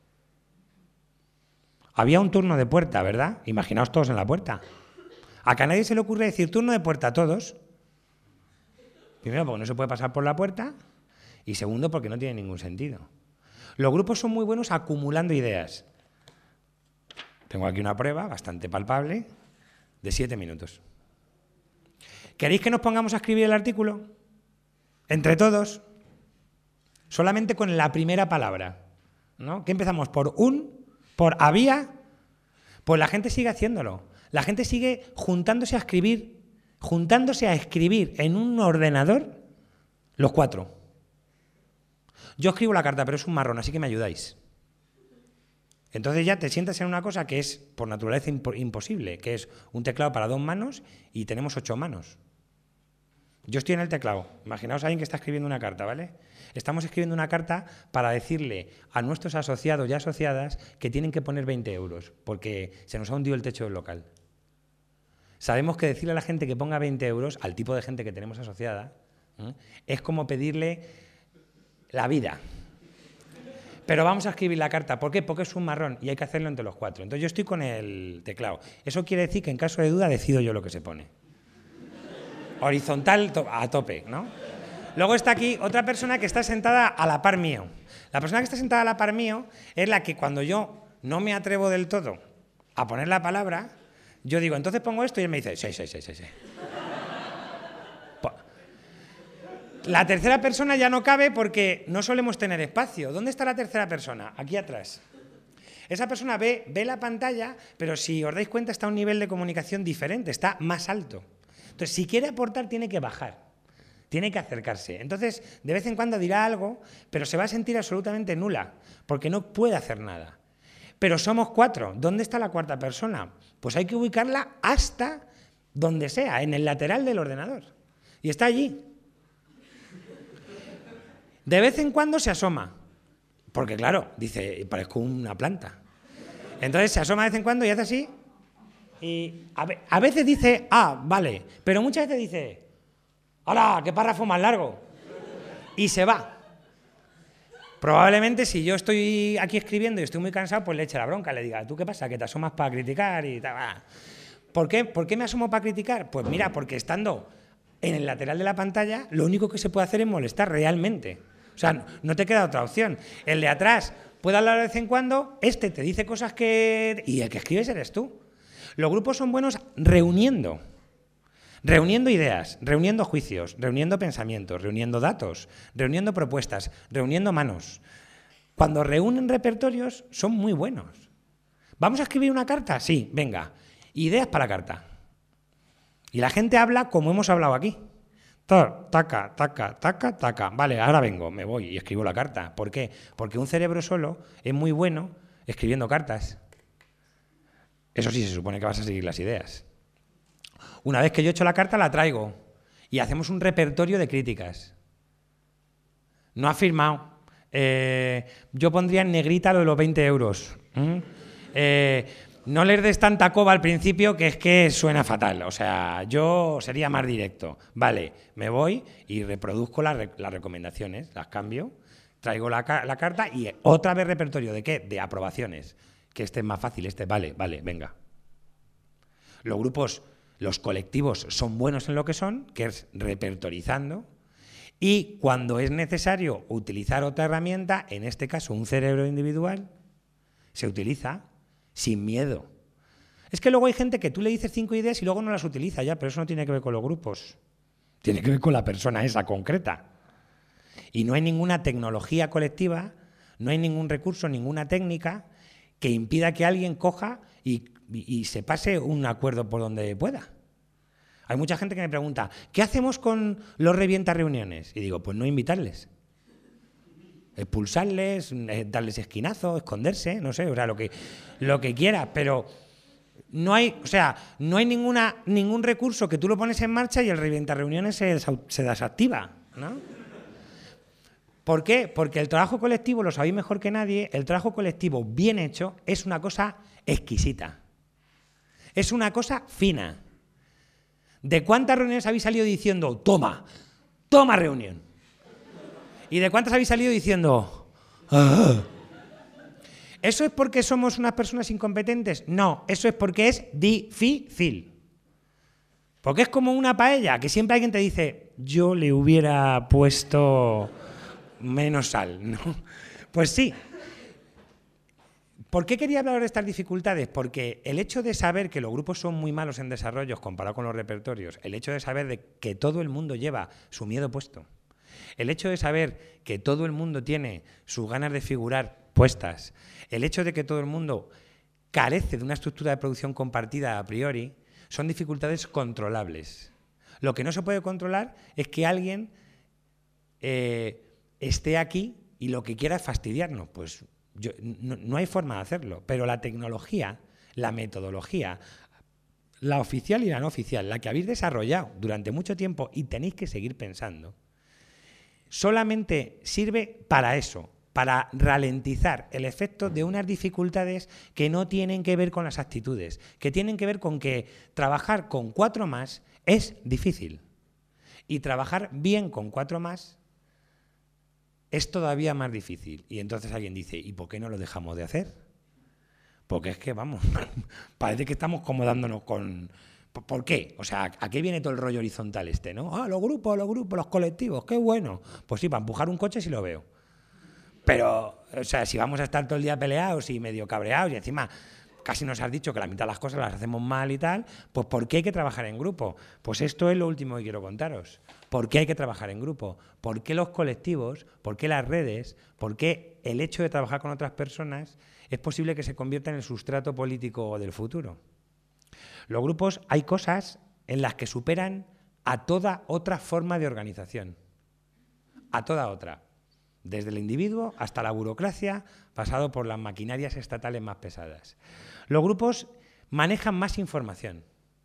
Había un turno de puerta, ¿verdad? Imaginaos todos en la puerta. A que a nadie se le ocurre decir turno de puerta a todos. Primero, porque no se puede pasar por la puerta. Y segundo, porque no tiene ningún sentido. Los grupos son muy buenos acumulando ideas. Tengo aquí una prueba bastante palpable de siete minutos. ¿Queréis que nos pongamos a escribir el artículo? Entre todos. Solamente con la primera palabra, ¿no? ¿Qué empezamos? ¿Por un? ¿Por había? Pues la gente sigue haciéndolo. La gente sigue juntándose a escribir, juntándose a escribir en un ordenador los cuatro. Yo escribo la carta, pero es un marrón, así que me ayudáis. Entonces ya te sientas en una cosa que es por naturaleza imp- imposible, que es un teclado para dos manos y tenemos ocho manos. Yo estoy en el teclado. Imaginaos a alguien que está escribiendo una carta, ¿vale? Estamos escribiendo una carta para decirle a nuestros asociados y asociadas que tienen que poner veinte euros, porque se nos ha hundido el techo del local. Sabemos que decirle a la gente que ponga veinte euros, al tipo de gente que tenemos asociada, ¿eh? es como pedirle la vida. Pero vamos a escribir la carta. ¿Por qué? Porque es un marrón y hay que hacerlo entre los cuatro. Entonces yo estoy con el teclado. Eso quiere decir que en caso de duda decido yo lo que se pone. Horizontal to- a tope, ¿no? Luego está aquí otra persona que está sentada a la par mío. La persona que está sentada a la par mío es la que cuando yo no me atrevo del todo a poner la palabra, yo digo, entonces pongo esto y él me dice, sí, sí, sí, sí, sí. La tercera persona ya no cabe porque no solemos tener espacio. ¿Dónde está la tercera persona? Aquí atrás. Esa persona ve, ve la pantalla, pero si os dais cuenta está a un nivel de comunicación diferente, está más alto. Entonces, si quiere aportar, tiene que bajar, tiene que acercarse. Entonces, de vez en cuando dirá algo, pero se va a sentir absolutamente nula, porque no puede hacer nada. Pero somos cuatro. ¿Dónde está la cuarta persona? Pues hay que ubicarla hasta donde sea, en el lateral del ordenador. Y está allí. De vez en cuando se asoma, porque claro, dice, parezco una planta. Entonces se asoma de vez en cuando y hace así, y a, ve a veces dice, ah, vale, pero muchas veces dice, ¡hala, qué párrafo más largo! Y se va. Probablemente si yo estoy aquí escribiendo y estoy muy cansado, pues le eche la bronca, le diga, ¿tú qué pasa? Que te asomas para criticar y tal. ¿Por qué? ¿Por qué me asomo para criticar? Pues mira, porque estando en el lateral de la pantalla, lo único que se puede hacer es molestar realmente. O sea, no te queda otra opción. El de atrás puede hablar de vez en cuando, este te dice cosas que... y el que escribes eres tú. Los grupos son buenos reuniendo. Reuniendo ideas, reuniendo juicios, reuniendo pensamientos, reuniendo datos, reuniendo propuestas, reuniendo manos. Cuando reúnen repertorios, son muy buenos. ¿Vamos a escribir una carta? Sí, venga. Ideas para la carta. Y la gente habla como hemos hablado aquí. Taca, taca, taca, taca. Vale, ahora vengo, me voy y escribo la carta. ¿Por qué? Porque un cerebro solo es muy bueno escribiendo cartas. Eso sí, se supone que vas a seguir las ideas. Una vez que yo he hecho la carta, la traigo. y hacemos un repertorio de críticas. No ha firmado. Eh, yo pondría en negrita lo de los veinte euros. ¿Mm? Eh, no les des tanta coba al principio, que es que suena fatal. O sea, yo sería más directo. Vale, me voy y reproduzco las, las recomendaciones, las cambio, traigo la, la carta y otra vez repertorio. ¿De qué? De aprobaciones. Que este es más fácil, este, vale, vale, venga. Los grupos, los colectivos son buenos en lo que son, que es repertorizando, y cuando es necesario utilizar otra herramienta, en este caso un cerebro individual, se utiliza sin miedo. Es que luego hay gente que tú le dices cinco ideas y luego no las utiliza ya, pero eso no tiene que ver con los grupos, tiene que ver con la persona esa concreta. Y no hay ninguna tecnología colectiva, no hay ningún recurso, ninguna técnica que impida que alguien coja y, y, y se pase un acuerdo por donde pueda. Hay mucha gente que me pregunta, ¿qué hacemos con los revienta reuniones? Y digo, pues no invitarles. Expulsarles, darles esquinazo, esconderse, no sé, o sea, lo que, lo que quieras, pero no hay, o sea, no hay ninguna, ningún recurso que tú lo pones en marcha y el revienta reuniones se, se desactiva, ¿no? ¿Por qué? Porque el trabajo colectivo, lo sabéis mejor que nadie, el trabajo colectivo bien hecho es una cosa exquisita. Es una cosa fina. ¿De cuántas reuniones habéis salido diciendo, toma, toma reunión? ¿Y de cuántas habéis salido diciendo, ah? ¿Eso es porque somos unas personas incompetentes? No, eso es porque es difícil. Porque es como una paella, que siempre alguien te dice, yo le hubiera puesto menos sal, ¿no? Pues sí. ¿Por qué quería hablar de estas dificultades? Porque el hecho de saber que los grupos son muy malos en desarrollos comparado con los repertorios, el hecho de saber de que todo el mundo lleva su miedo puesto, el hecho de saber que todo el mundo tiene sus ganas de figurar puestas, el hecho de que todo el mundo carece de una estructura de producción compartida a priori, son dificultades controlables. Lo que no se puede controlar es que alguien eh, esté aquí y lo que quiera es fastidiarnos. Pues yo, no, no hay forma de hacerlo, pero la tecnología, la metodología, la oficial y la no oficial, la que habéis desarrollado durante mucho tiempo y tenéis que seguir pensando, solamente sirve para eso, para ralentizar el efecto de unas dificultades que no tienen que ver con las actitudes, que tienen que ver con que trabajar con cuatro más es difícil y trabajar bien con cuatro más es todavía más difícil. Y entonces alguien dice, ¿y por qué no lo dejamos de hacer? Porque es que, vamos, parece que estamos como dándonos con... ¿Por qué? O sea, ¿a qué viene todo el rollo horizontal este, no? Ah, los grupos, los grupos, los colectivos, qué bueno. Pues sí, para empujar un coche sí lo veo. Pero, o sea, si vamos a estar todo el día peleados y medio cabreados y encima casi nos has dicho que la mitad de las cosas las hacemos mal y tal, pues ¿por qué hay que trabajar en grupo? Pues esto es lo último que quiero contaros. ¿Por qué hay que trabajar en grupo? ¿Por qué los colectivos? ¿Por qué las redes? ¿Por qué el hecho de trabajar con otras personas es posible que se convierta en el sustrato político del futuro? Los grupos, hay cosas en las que superan a toda otra forma de organización. A toda otra. Desde el individuo hasta la burocracia, pasado por las maquinarias estatales más pesadas. Los grupos manejan más información.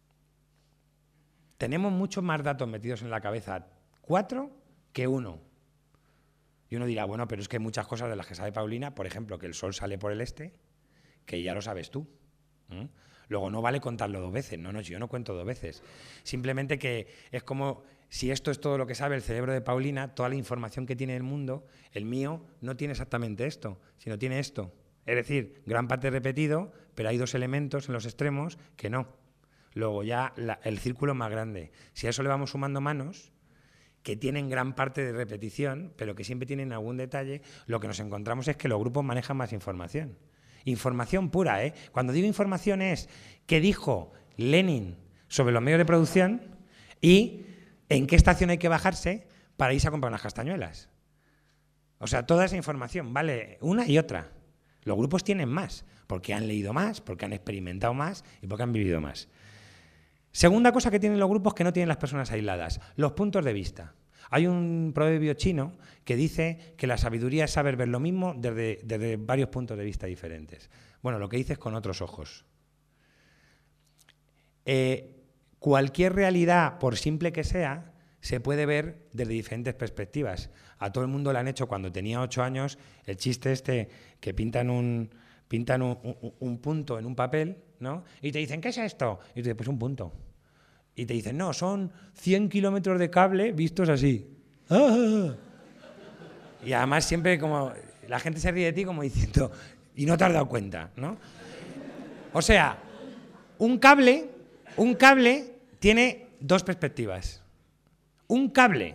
Tenemos muchos más datos metidos en la cabeza, cuatro que uno. Y uno dirá, bueno, pero es que hay muchas cosas de las que sabe Paulina, por ejemplo, que el sol sale por el este, que ya lo sabes tú. ¿Mm? Luego no vale contarlo dos veces, no, no, yo no cuento dos veces. Simplemente que es como, si esto es todo lo que sabe el cerebro de Paulina, toda la información que tiene el mundo, el mío no tiene exactamente esto, sino tiene esto. Es decir, gran parte repetido, pero hay dos elementos en los extremos que no. Luego ya la, el círculo es más grande. Si a eso le vamos sumando manos, que tienen gran parte de repetición, pero que siempre tienen algún detalle, lo que nos encontramos es que los grupos manejan más información. Información pura, ¿eh? Cuando digo información es qué dijo Lenin sobre los medios de producción y en qué estación hay que bajarse para irse a comprar unas castañuelas. O sea, toda esa información, vale, una y otra. Los grupos tienen más, porque han leído más, porque han experimentado más y porque han vivido más. Segunda cosa que tienen los grupos que no tienen las personas aisladas, los puntos de vista. Hay un proverbio chino que dice que la sabiduría es saber ver lo mismo desde, desde varios puntos de vista diferentes. Bueno, lo que dices con otros ojos. Eh, cualquier realidad, por simple que sea, se puede ver desde diferentes perspectivas. A todo el mundo le han hecho, cuando tenía ocho años, el chiste este que pintan un, pintan un, un, un punto en un papel, ¿no? Y te dicen, ¿qué es esto? Y tú dices, pues un punto. Y te dicen, no, son cien kilómetros de cable vistos así. ¡Ah! Y además siempre como la gente se ríe de ti como diciendo, y no te has dado cuenta, ¿no? O sea, un cable, un cable tiene dos perspectivas. Un cable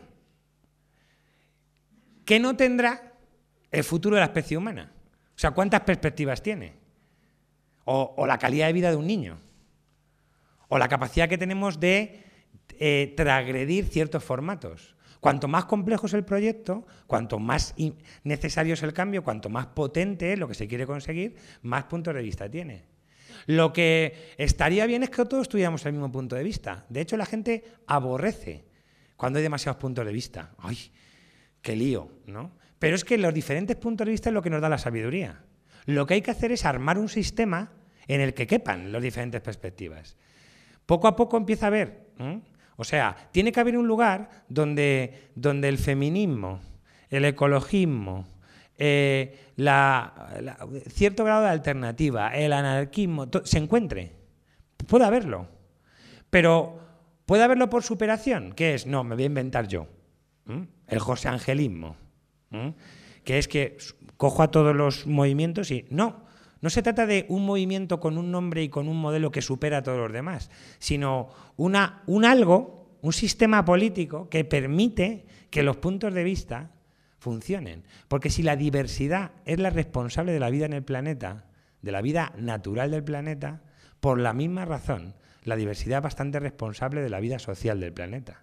que no tendrá el futuro de la especie humana. O sea, ¿cuántas perspectivas tiene? O, o la calidad de vida de un niño. O la capacidad que tenemos de eh, transgredir ciertos formatos. Cuanto más complejo es el proyecto, cuanto más necesario es el cambio, cuanto más potente es lo que se quiere conseguir, más puntos de vista tiene. Lo que estaría bien es que todos tuviéramos el mismo punto de vista. De hecho, la gente aborrece cuando hay demasiados puntos de vista. ¡Ay, qué lío!, ¿no? Pero es que los diferentes puntos de vista es lo que nos da la sabiduría. Lo que hay que hacer es armar un sistema en el que quepan las diferentes perspectivas. Poco a poco empieza a haber, ¿eh? O sea, tiene que haber un lugar donde, donde el feminismo, el ecologismo, eh, la, la, cierto grado de alternativa, el anarquismo, se encuentre. Puede haberlo. Pero puede haberlo por superación, que es, no, me voy a inventar yo. ¿eh? El José Angelismo. ¿eh? Que es que cojo a todos los movimientos y no. No se trata de un movimiento con un nombre y con un modelo que supera a todos los demás, sino una, un algo, un sistema político que permite que los puntos de vista funcionen. Porque si la diversidad es la responsable de la vida en el planeta, de la vida natural del planeta, por la misma razón, la diversidad es bastante responsable de la vida social del planeta.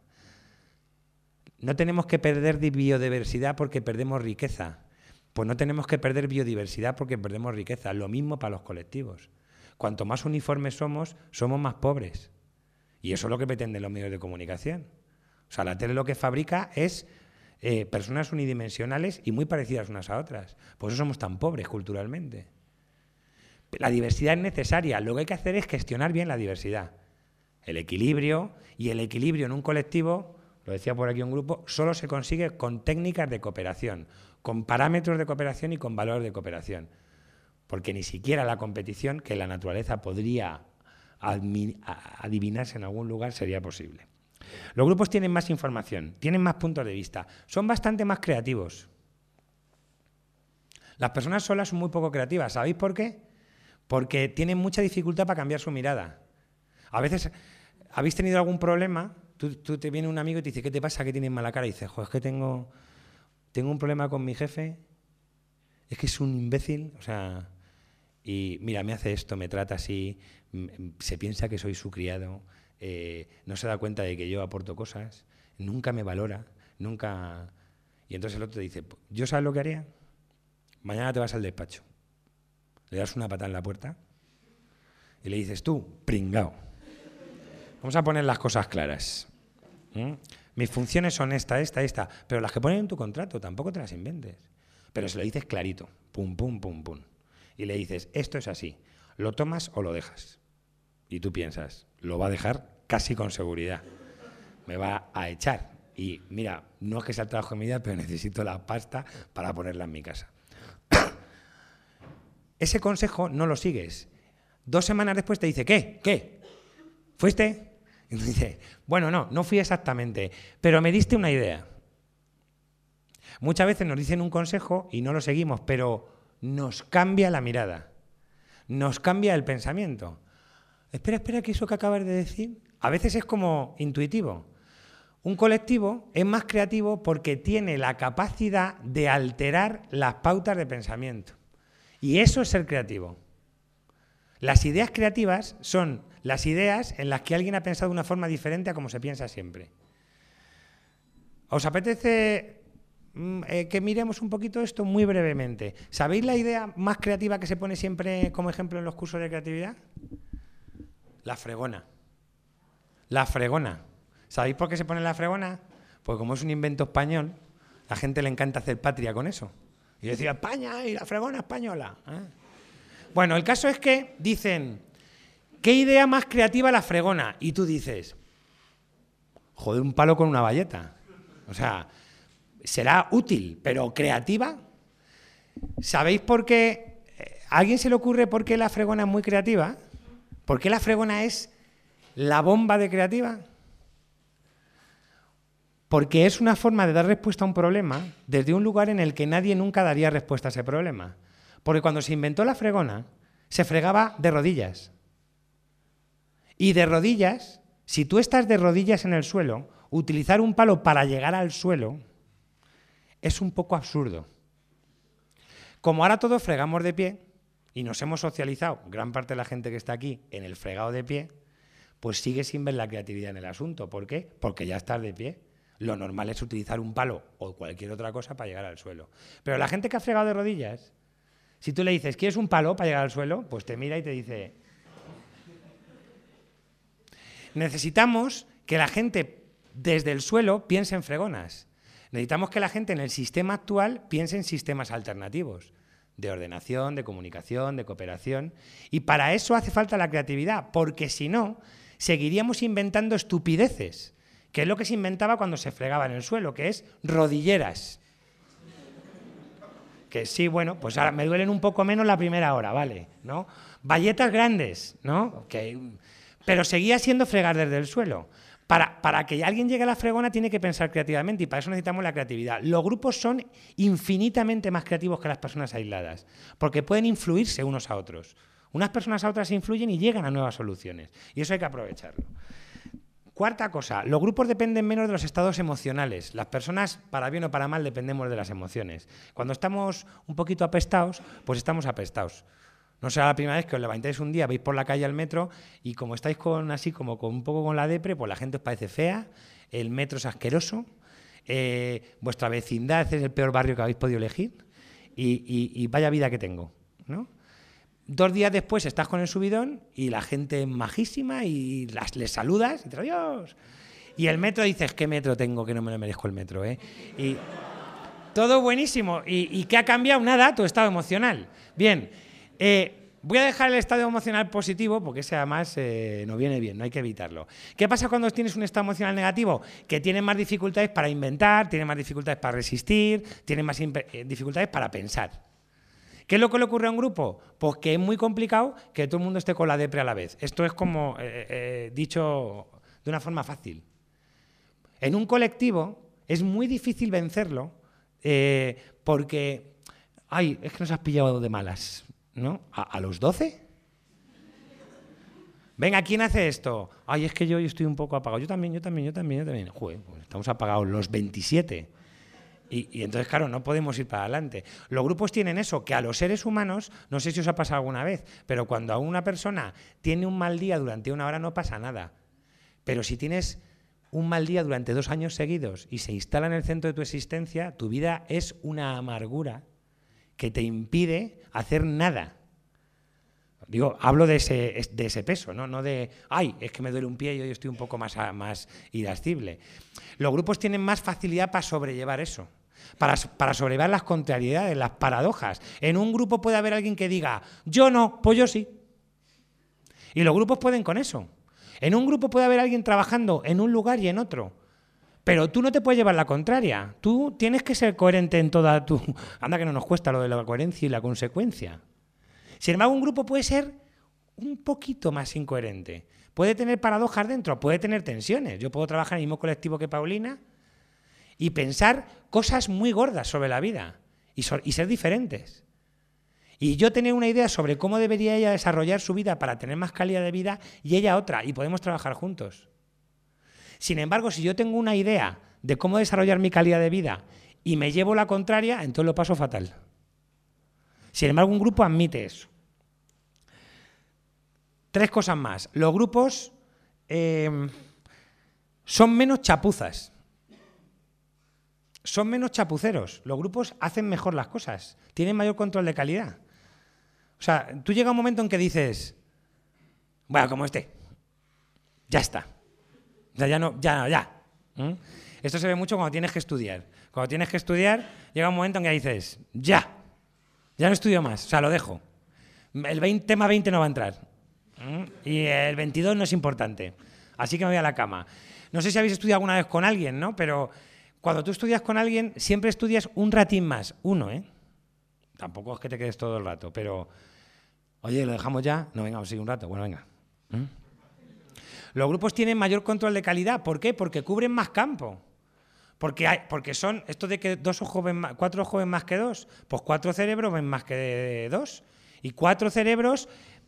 No tenemos que perder biodiversidad porque perdemos riqueza. Pues no tenemos que perder biodiversidad porque perdemos riqueza. Lo mismo para los colectivos. Cuanto más uniformes somos, somos más pobres. Y eso es lo que pretenden los medios de comunicación. O sea, la tele lo que fabrica es eh, personas unidimensionales y muy parecidas unas a otras. Por eso somos tan pobres culturalmente. La diversidad es necesaria. Lo que hay que hacer es gestionar bien la diversidad. El equilibrio, y el equilibrio en un colectivo, lo decía por aquí un grupo, solo se consigue con técnicas de cooperación, con parámetros de cooperación y con valores de cooperación. Porque ni siquiera la competición que la naturaleza podría adivinarse en algún lugar sería posible. Los grupos tienen más información, tienen más puntos de vista, son bastante más creativos. Las personas solas son muy poco creativas. ¿Sabéis por qué? Porque tienen mucha dificultad para cambiar su mirada. A veces, ¿habéis tenido algún problema? Tú, tú te viene un amigo y te dice, ¿qué te pasa? ¿Qué tienes mala cara? Y dices, joder, es que tengo... Tengo un problema con mi jefe, es que es un imbécil, o sea, y mira, me hace esto, me trata así, se piensa que soy su criado, eh, no se da cuenta de que yo aporto cosas, nunca me valora, nunca... Y entonces el otro te dice, ¿yo sabes lo que haría? Mañana te vas al despacho, le das una patada en la puerta y le dices, tú, pringao. Vamos a poner las cosas claras. ¿Mm? Mis funciones son esta, esta, esta, pero las que ponen en tu contrato tampoco te las inventes. Pero se lo dices clarito, pum, pum, pum, pum. Y le dices, esto es así, ¿lo tomas o lo dejas? Y tú piensas, lo va a dejar casi con seguridad. Me va a echar. Y mira, no es que sea el trabajo de mi vida, pero necesito la pasta para ponerla en mi casa. Ese consejo no lo sigues. Dos semanas después te dice, ¿qué? ¿Qué? ¿Fuiste? Y dice, bueno, no, no fui exactamente, pero me diste una idea. Muchas veces nos dicen un consejo y no lo seguimos, pero nos cambia la mirada, nos cambia el pensamiento. Espera, espera, que eso que acabas de decir, a veces es como intuitivo. Un colectivo es más creativo porque tiene la capacidad de alterar las pautas de pensamiento. Y eso es ser creativo. Las ideas creativas son las ideas en las que alguien ha pensado de una forma diferente a como se piensa siempre. ¿Os apetece eh, que miremos un poquito esto muy brevemente? ¿Sabéis la idea más creativa que se pone siempre como ejemplo en los cursos de creatividad? La fregona. La fregona. ¿Sabéis por qué se pone la fregona? Pues como es un invento español, a la gente le encanta hacer patria con eso. Y yo decía, España y la fregona española. ¿Eh? Bueno, el caso es que dicen, ¿qué idea más creativa la fregona? Y tú dices, Joder, un palo con una bayeta. O sea, será útil, pero creativa. ¿Sabéis por qué? ¿A alguien se le ocurre por qué la fregona es muy creativa? ¿Por qué la fregona es la bomba de creativa? Porque es una forma de dar respuesta a un problema desde un lugar en el que nadie nunca daría respuesta a ese problema. Porque cuando se inventó la fregona, se fregaba de rodillas. Y de rodillas, si tú estás de rodillas en el suelo, utilizar un palo para llegar al suelo es un poco absurdo. Como ahora todos fregamos de pie, y nos hemos socializado, gran parte de la gente que está aquí, en el fregado de pie, pues sigue sin ver la creatividad en el asunto. ¿Por qué? Porque ya estás de pie. Lo normal es utilizar un palo o cualquier otra cosa para llegar al suelo. Pero la gente que ha fregado de rodillas, si tú le dices, ¿quieres un palo para llegar al suelo? Pues te mira y te dice... Necesitamos que la gente desde el suelo piense en fregonas. Necesitamos que la gente en el sistema actual piense en sistemas alternativos, de ordenación, de comunicación, de cooperación. Y para eso hace falta la creatividad, porque si no, seguiríamos inventando estupideces, que es lo que se inventaba cuando se fregaba en el suelo, que es rodilleras. Que sí, bueno, pues ahora me duelen un poco menos la primera hora, ¿vale? ¿No? Bayetas grandes, ¿no? Que, pero seguía siendo fregar desde el suelo. Para, para que alguien llegue a la fregona tiene que pensar creativamente y para eso necesitamos la creatividad. Los grupos son infinitamente más creativos que las personas aisladas, porque pueden influirse unos a otros. Unas personas a otras se influyen y llegan a nuevas soluciones, y eso hay que aprovecharlo. Cuarta cosa, los grupos dependen menos de los estados emocionales. Las personas, para bien o para mal, dependemos de las emociones. Cuando estamos un poquito apestados, pues estamos apestados. No será la primera vez que os levantáis un día, veis por la calle al metro y como estáis con así como con un poco con la depre, pues la gente os parece fea, el metro es asqueroso, eh, vuestra vecindad es el peor barrio que habéis podido elegir y, y, y vaya vida que tengo, ¿no? Dos días después estás con el subidón y la gente es majísima y las, les saludas y te dices adiós. Y el metro dices, ¿qué metro tengo que no me lo merezco el metro? ¿eh? Y todo buenísimo. ¿Y, y qué ha cambiado? Nada, tu estado emocional. Bien, eh, voy a dejar el estado emocional positivo porque ese además eh, no viene bien, no hay que evitarlo. ¿Qué pasa cuando tienes un estado emocional negativo? Que tienes más dificultades para inventar, tienes más dificultades para resistir, tienes más dificultades para pensar. ¿Qué es lo que le ocurre a un grupo? Pues que es muy complicado que todo el mundo esté con la depre a la vez. Esto es como eh, eh, dicho de una forma fácil. En un colectivo es muy difícil vencerlo eh, porque, ay, es que nos has pillado de malas, ¿no? ¿A, a los doce? Venga, ¿quién hace esto? Ay, es que yo, yo estoy un poco apagado. Yo también, yo también, yo también, yo también. Joder, pues estamos apagados los veintisiete. Y, y entonces, claro, no podemos ir para adelante. Los grupos tienen eso, que a los seres humanos, no sé si os ha pasado alguna vez, pero cuando a una persona tiene un mal día durante una hora no pasa nada. Pero si tienes un mal día durante dos años seguidos y se instala en el centro de tu existencia, tu vida es una amargura que te impide hacer nada. Digo, hablo de ese, de ese peso, ¿no? No de, ay, es que me duele un pie y yo estoy un poco más, más irascible. Los grupos tienen más facilidad para sobrellevar eso. Para, para sobrellevar las contrariedades, las paradojas. En un grupo puede haber alguien que diga, yo no, pues yo sí. Y los grupos pueden con eso. En un grupo puede haber alguien trabajando en un lugar y en otro. Pero tú no te puedes llevar la contraria. Tú tienes que ser coherente en toda tu... Anda que no nos cuesta lo de la coherencia y la consecuencia. Sin embargo, un grupo puede ser un poquito más incoherente. Puede tener paradojas dentro, puede tener tensiones. Yo puedo trabajar en el mismo colectivo que Paulina y pensar cosas muy gordas sobre la vida y, so y ser diferentes. Y yo tener una idea sobre cómo debería ella desarrollar su vida para tener más calidad de vida y ella otra, y podemos trabajar juntos. Sin embargo, si yo tengo una idea de cómo desarrollar mi calidad de vida y me llevo la contraria, entonces lo paso fatal. Sin embargo, un grupo admite eso. Tres cosas más. Los grupos eh, son menos chapuzas. Son menos chapuceros. Los grupos hacen mejor las cosas. Tienen mayor control de calidad. O sea, tú llega un momento en que dices, bueno, como este, ya está. O sea, ya no, ya, ya. ¿Mm? Esto se ve mucho cuando tienes que estudiar. Cuando tienes que estudiar, llega un momento en que dices, ya, ya no estudio más, o sea, lo dejo. El veinte, tema veinte no va a entrar. ¿Mm? Y el veintidós no es importante. Así que me voy a la cama. no sé si habéis estudiado alguna vez con alguien, ¿no? Pero cuando tú estudias con alguien, siempre estudias un ratín más, uno, ¿eh? Tampoco es que te quedes todo el rato, pero, oye, ¿lo dejamos ya? No, venga, sigue un rato. Bueno, venga. ¿Mm? Los grupos tienen mayor control de calidad. ¿Por qué? Porque cubren más campo. Porque, hay, porque son, esto de que dos ojos ven más, cuatro ojos ven más que dos, pues cuatro cerebros ven más que dos. Y cuatro cerebros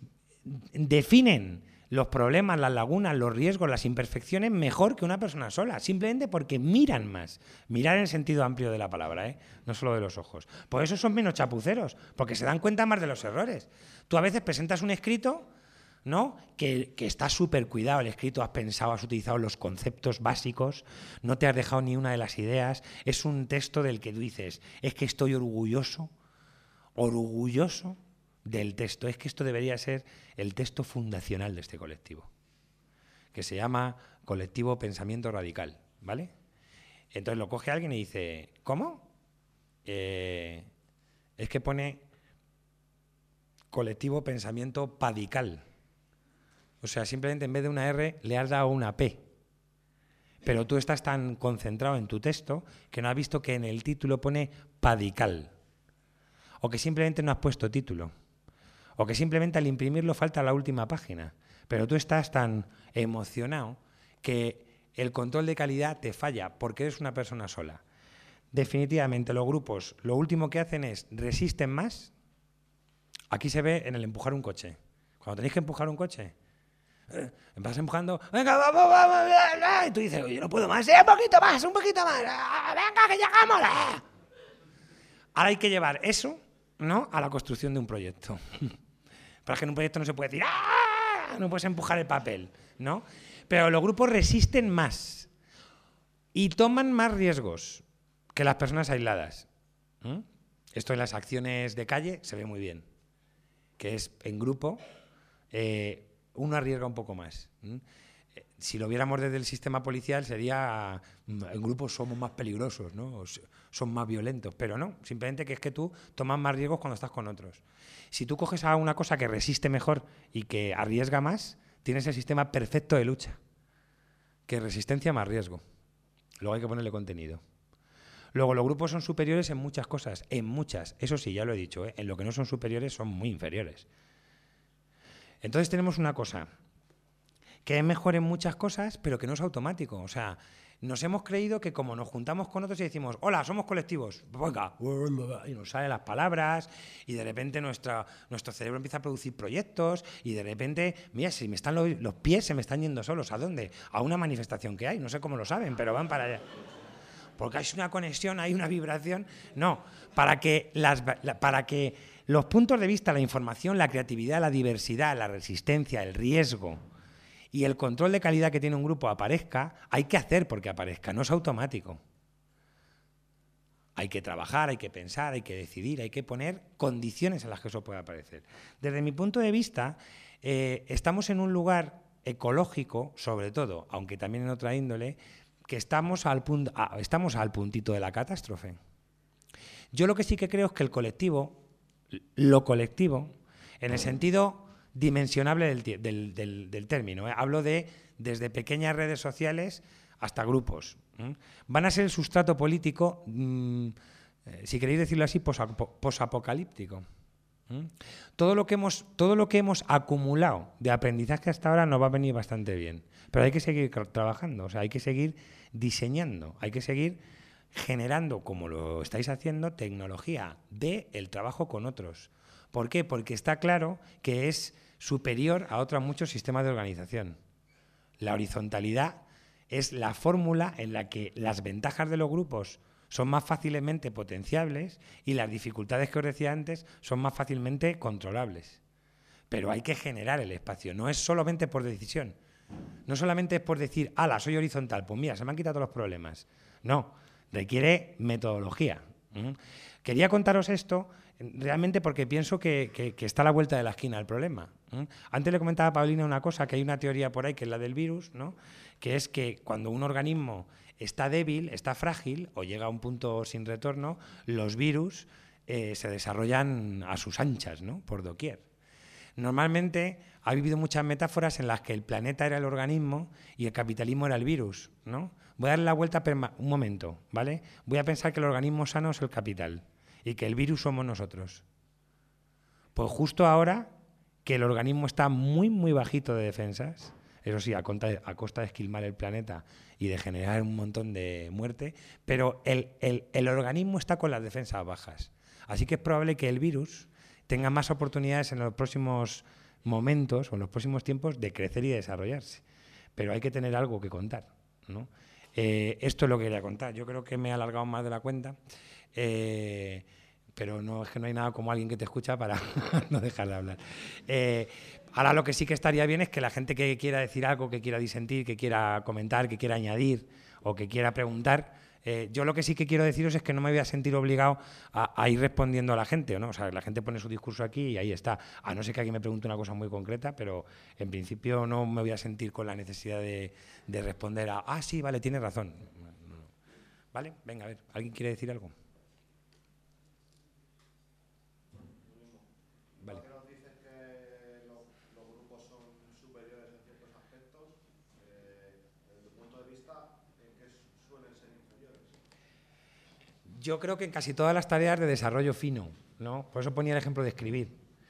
definen los problemas, las lagunas, los riesgos, las imperfecciones mejor que una persona sola, simplemente porque miran más. Mirar en el sentido amplio de la palabra, ¿eh? No solo de los ojos. Por eso son menos chapuceros, porque se dan cuenta más de los errores. Tú a veces presentas un escrito, ¿no? Que, que está súper cuidado el escrito, has pensado, has utilizado los conceptos básicos, no te has dejado ni una de las ideas, es un texto del que tú dices, es que estoy orgulloso, orgulloso del texto, es que esto debería ser el texto fundacional de este colectivo, que se llama Colectivo Pensamiento Radical, ¿vale? Entonces lo coge alguien y dice, ¿cómo? Eh, es que pone Colectivo Pensamiento Padical. O sea, simplemente en vez de una R le has dado una P. Pero tú estás tan concentrado en tu texto que no has visto que en el título pone Padical. O que simplemente no has puesto título. O que simplemente al imprimirlo falta la última página. Pero tú estás tan emocionado que el control de calidad te falla porque eres una persona sola. Definitivamente los grupos lo último que hacen es resisten más. Aquí se ve en el empujar un coche. Cuando tenéis que empujar un coche, eh, vas empujando, venga, vamos, vamos, y tú dices, oye, no puedo más, eh, un poquito más, un poquito más, venga, que llegamos. Eh. Ahora hay que llevar eso, ¿no?, a la construcción de un proyecto. Pero es que en un proyecto no se puede decir, ¡ah! No puedes empujar el papel, ¿no? Pero los grupos resisten más y toman más riesgos que las personas aisladas. ¿Mm? Esto en las acciones de calle se ve muy bien, que es en grupo, eh, uno arriesga un poco más. ¿Mm? Si lo viéramos desde el sistema policial sería, en grupos somos más peligrosos, ¿no? Son más violentos, pero no, simplemente que es que tú tomas más riesgos cuando estás con otros. Si tú coges a una cosa que resiste mejor y que arriesga más, tienes el sistema perfecto de lucha, que resistencia más riesgo. Luego hay que ponerle contenido. Luego, los grupos son superiores en muchas cosas, en muchas, eso sí, ya lo he dicho, ¿eh? En lo que no son superiores son muy inferiores. Entonces tenemos una cosa, que es mejor en muchas cosas, pero que no es automático. O sea, nos hemos creído que como nos juntamos con otros y decimos, hola, somos colectivos, venga, y nos salen las palabras, y de repente nuestra, nuestro cerebro empieza a producir proyectos, y de repente, mira, si me están los, los pies se me están yendo solos, ¿a dónde? A una manifestación que hay, no sé cómo lo saben, pero van para allá. Porque hay una conexión, hay una vibración. No, para que, las, para que los puntos de vista, la información, la creatividad, la diversidad, la resistencia, el riesgo y el control de calidad que tiene un grupo aparezca, hay que hacer porque aparezca, no es automático. Hay que trabajar, hay que pensar, hay que decidir, hay que poner condiciones en las que eso pueda aparecer. Desde mi punto de vista, eh, estamos en un lugar ecológico, sobre todo, aunque también en otra índole, que estamos al, punto, ah, estamos al puntito de la catástrofe. Yo lo que sí que creo es que el colectivo, lo colectivo, en el sentido dimensionable del, del, del, del término, ¿eh? Hablo de desde pequeñas redes sociales hasta grupos, ¿eh? Van a ser el sustrato político, mmm, eh, si queréis decirlo así, posapocalíptico. ¿eh? Todo lo que hemos, todo lo que hemos acumulado de aprendizaje hasta ahora nos va a venir bastante bien. Pero hay que seguir trabajando, o sea, hay que seguir diseñando, hay que seguir generando, como lo estáis haciendo, tecnología del trabajo con otros. ¿Por qué? Porque está claro que es superior a otros muchos sistemas de organización. La horizontalidad es la fórmula en la que las ventajas de los grupos son más fácilmente potenciables y las dificultades que os decía antes son más fácilmente controlables. Pero hay que generar el espacio, no es solamente por decisión. No solamente es por decir, ala, soy horizontal, pues mira, se me han quitado todos los problemas. No, requiere metodología. ¿Mm? Quería contaros esto realmente porque pienso que, que, que está a la vuelta de la esquina el problema. ¿Mm? Antes le comentaba a Paulina una cosa, que hay una teoría por ahí, que es la del virus, ¿no? Que es que cuando un organismo está débil, está frágil o llega a un punto sin retorno, los virus eh, se desarrollan a sus anchas, ¿no? Por doquier. Normalmente ha habido muchas metáforas en las que el planeta era el organismo y el capitalismo era el virus, ¿no? Voy a darle la vuelta un momento, ¿vale? Voy a pensar que el organismo sano es el capital y que el virus somos nosotros. Pues justo ahora que el organismo está muy, muy bajito de defensas, eso sí, a costa de, a costa de esquilmar el planeta y de generar un montón de muerte, pero el, el, el organismo está con las defensas bajas. Así que es probable que el virus tenga más oportunidades en los próximos momentos o en los próximos tiempos de crecer y de desarrollarse. Pero hay que tener algo que contar, ¿no? Eh, esto es lo que quería contar. Yo creo que me he alargado más de la cuenta, eh, pero no es que no hay nada como alguien que te escucha para no dejar de hablar. Eh, ahora lo que sí que estaría bien es que la gente que quiera decir algo, que quiera disentir, que quiera comentar, que quiera añadir o que quiera preguntar, Eh, yo lo que sí que quiero deciros es que no me voy a sentir obligado a, a ir respondiendo a la gente, ¿no? O sea, la gente pone su discurso aquí y ahí está. A no ser que alguien me pregunte una cosa muy concreta, pero en principio no me voy a sentir con la necesidad de, de responder a, ah, sí, vale, tienes razón. No, no. ¿Vale? Venga, a ver, ¿alguien quiere decir algo? Vale. ¿Por qué nos dices que los, los grupos son superiores en ciertos aspectos? Eh, desde tu punto de vista, ¿en qué suelen ser inferiores? Yo creo que en casi todas las tareas de desarrollo fino, ¿no? Por eso ponía el ejemplo de escribir.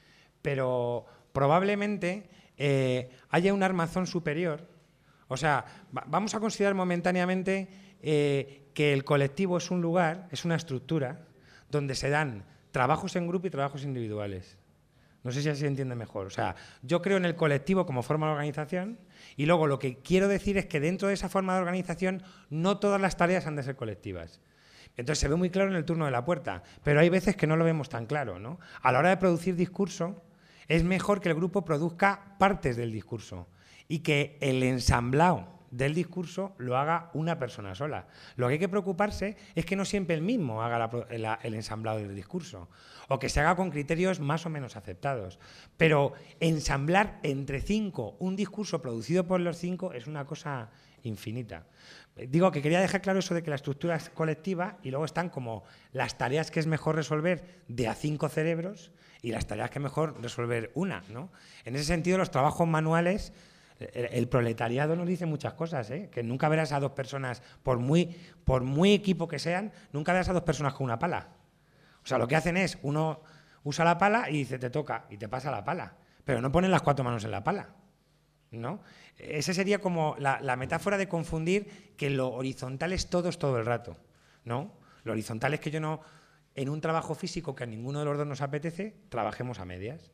Pero probablemente eh, haya un armazón superior. O sea, va, vamos a considerar momentáneamente eh, que el colectivo es un lugar, es una estructura, donde se dan trabajos en grupo y trabajos individuales. No sé si así se entiende mejor. O sea, yo creo en el colectivo como forma de organización y luego lo que quiero decir es que dentro de esa forma de organización no todas las tareas han de ser colectivas. Entonces se ve muy claro en el turno de la puerta, pero hay veces que no lo vemos tan claro, ¿no? A la hora de producir discurso, es mejor que el grupo produzca partes del discurso y que el ensamblado del discurso lo haga una persona sola. Lo que hay que preocuparse es que no siempre el mismo haga la, la, el ensamblado del discurso o que se haga con criterios más o menos aceptados. Pero ensamblar entre cinco un discurso producido por los cinco es una cosa infinita. Digo que quería dejar claro eso de que la estructura es colectiva y luego están como las tareas que es mejor resolver de a cinco cerebros y las tareas que es mejor resolver una, ¿no? En ese sentido, los trabajos manuales, el, el proletariado nos dice muchas cosas, ¿eh? Que nunca verás a dos personas, por muy, por muy equipo que sean, nunca verás a dos personas con una pala. O sea, lo que hacen es, uno usa la pala y dice, te toca, y te pasa la pala, pero no ponen las cuatro manos en la pala, ¿no? Esa sería como la, la metáfora de confundir que lo horizontal es todos todo el rato, ¿no? Lo horizontal es que yo no, en un trabajo físico que a ninguno de los dos nos apetece, trabajemos a medias.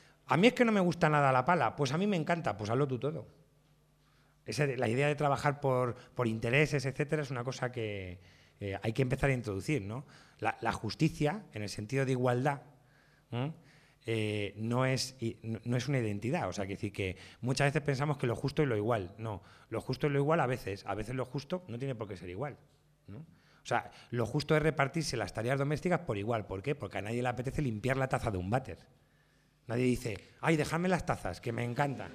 A mí es que no me gusta nada la pala, pues a mí me encanta, pues hazlo tú todo. Esa, la idea de trabajar por, por intereses, etcétera, es una cosa que eh, hay que empezar a introducir, ¿no? La, la justicia, en el sentido de igualdad, ¿eh? Eh, no, es, no es una identidad. O sea, que decir que muchas veces pensamos que lo justo es lo igual. No, lo justo es lo igual a veces. A veces lo justo no tiene por qué ser igual, ¿no? O sea, lo justo es repartirse las tareas domésticas por igual. ¿Por qué? Porque a nadie le apetece limpiar la taza de un váter. Nadie dice, ay, dejadme las tazas, que me encantan.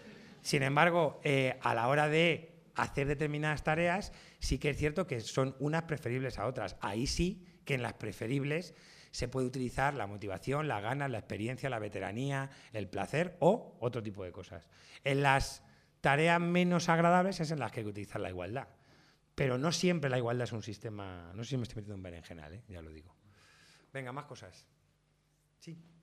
Sin embargo, eh, a la hora de hacer determinadas tareas, sí que es cierto que son unas preferibles a otras. Ahí sí que en las preferibles se puede utilizar la motivación, la ganas, la experiencia, la veteranía, el placer o otro tipo de cosas. En las tareas menos agradables es en las que hay que utilizar la igualdad. Pero no siempre la igualdad es un sistema... No sé si me estoy metiendo en berenjenal, ¿eh? Ya lo digo. Venga, más cosas. Sí.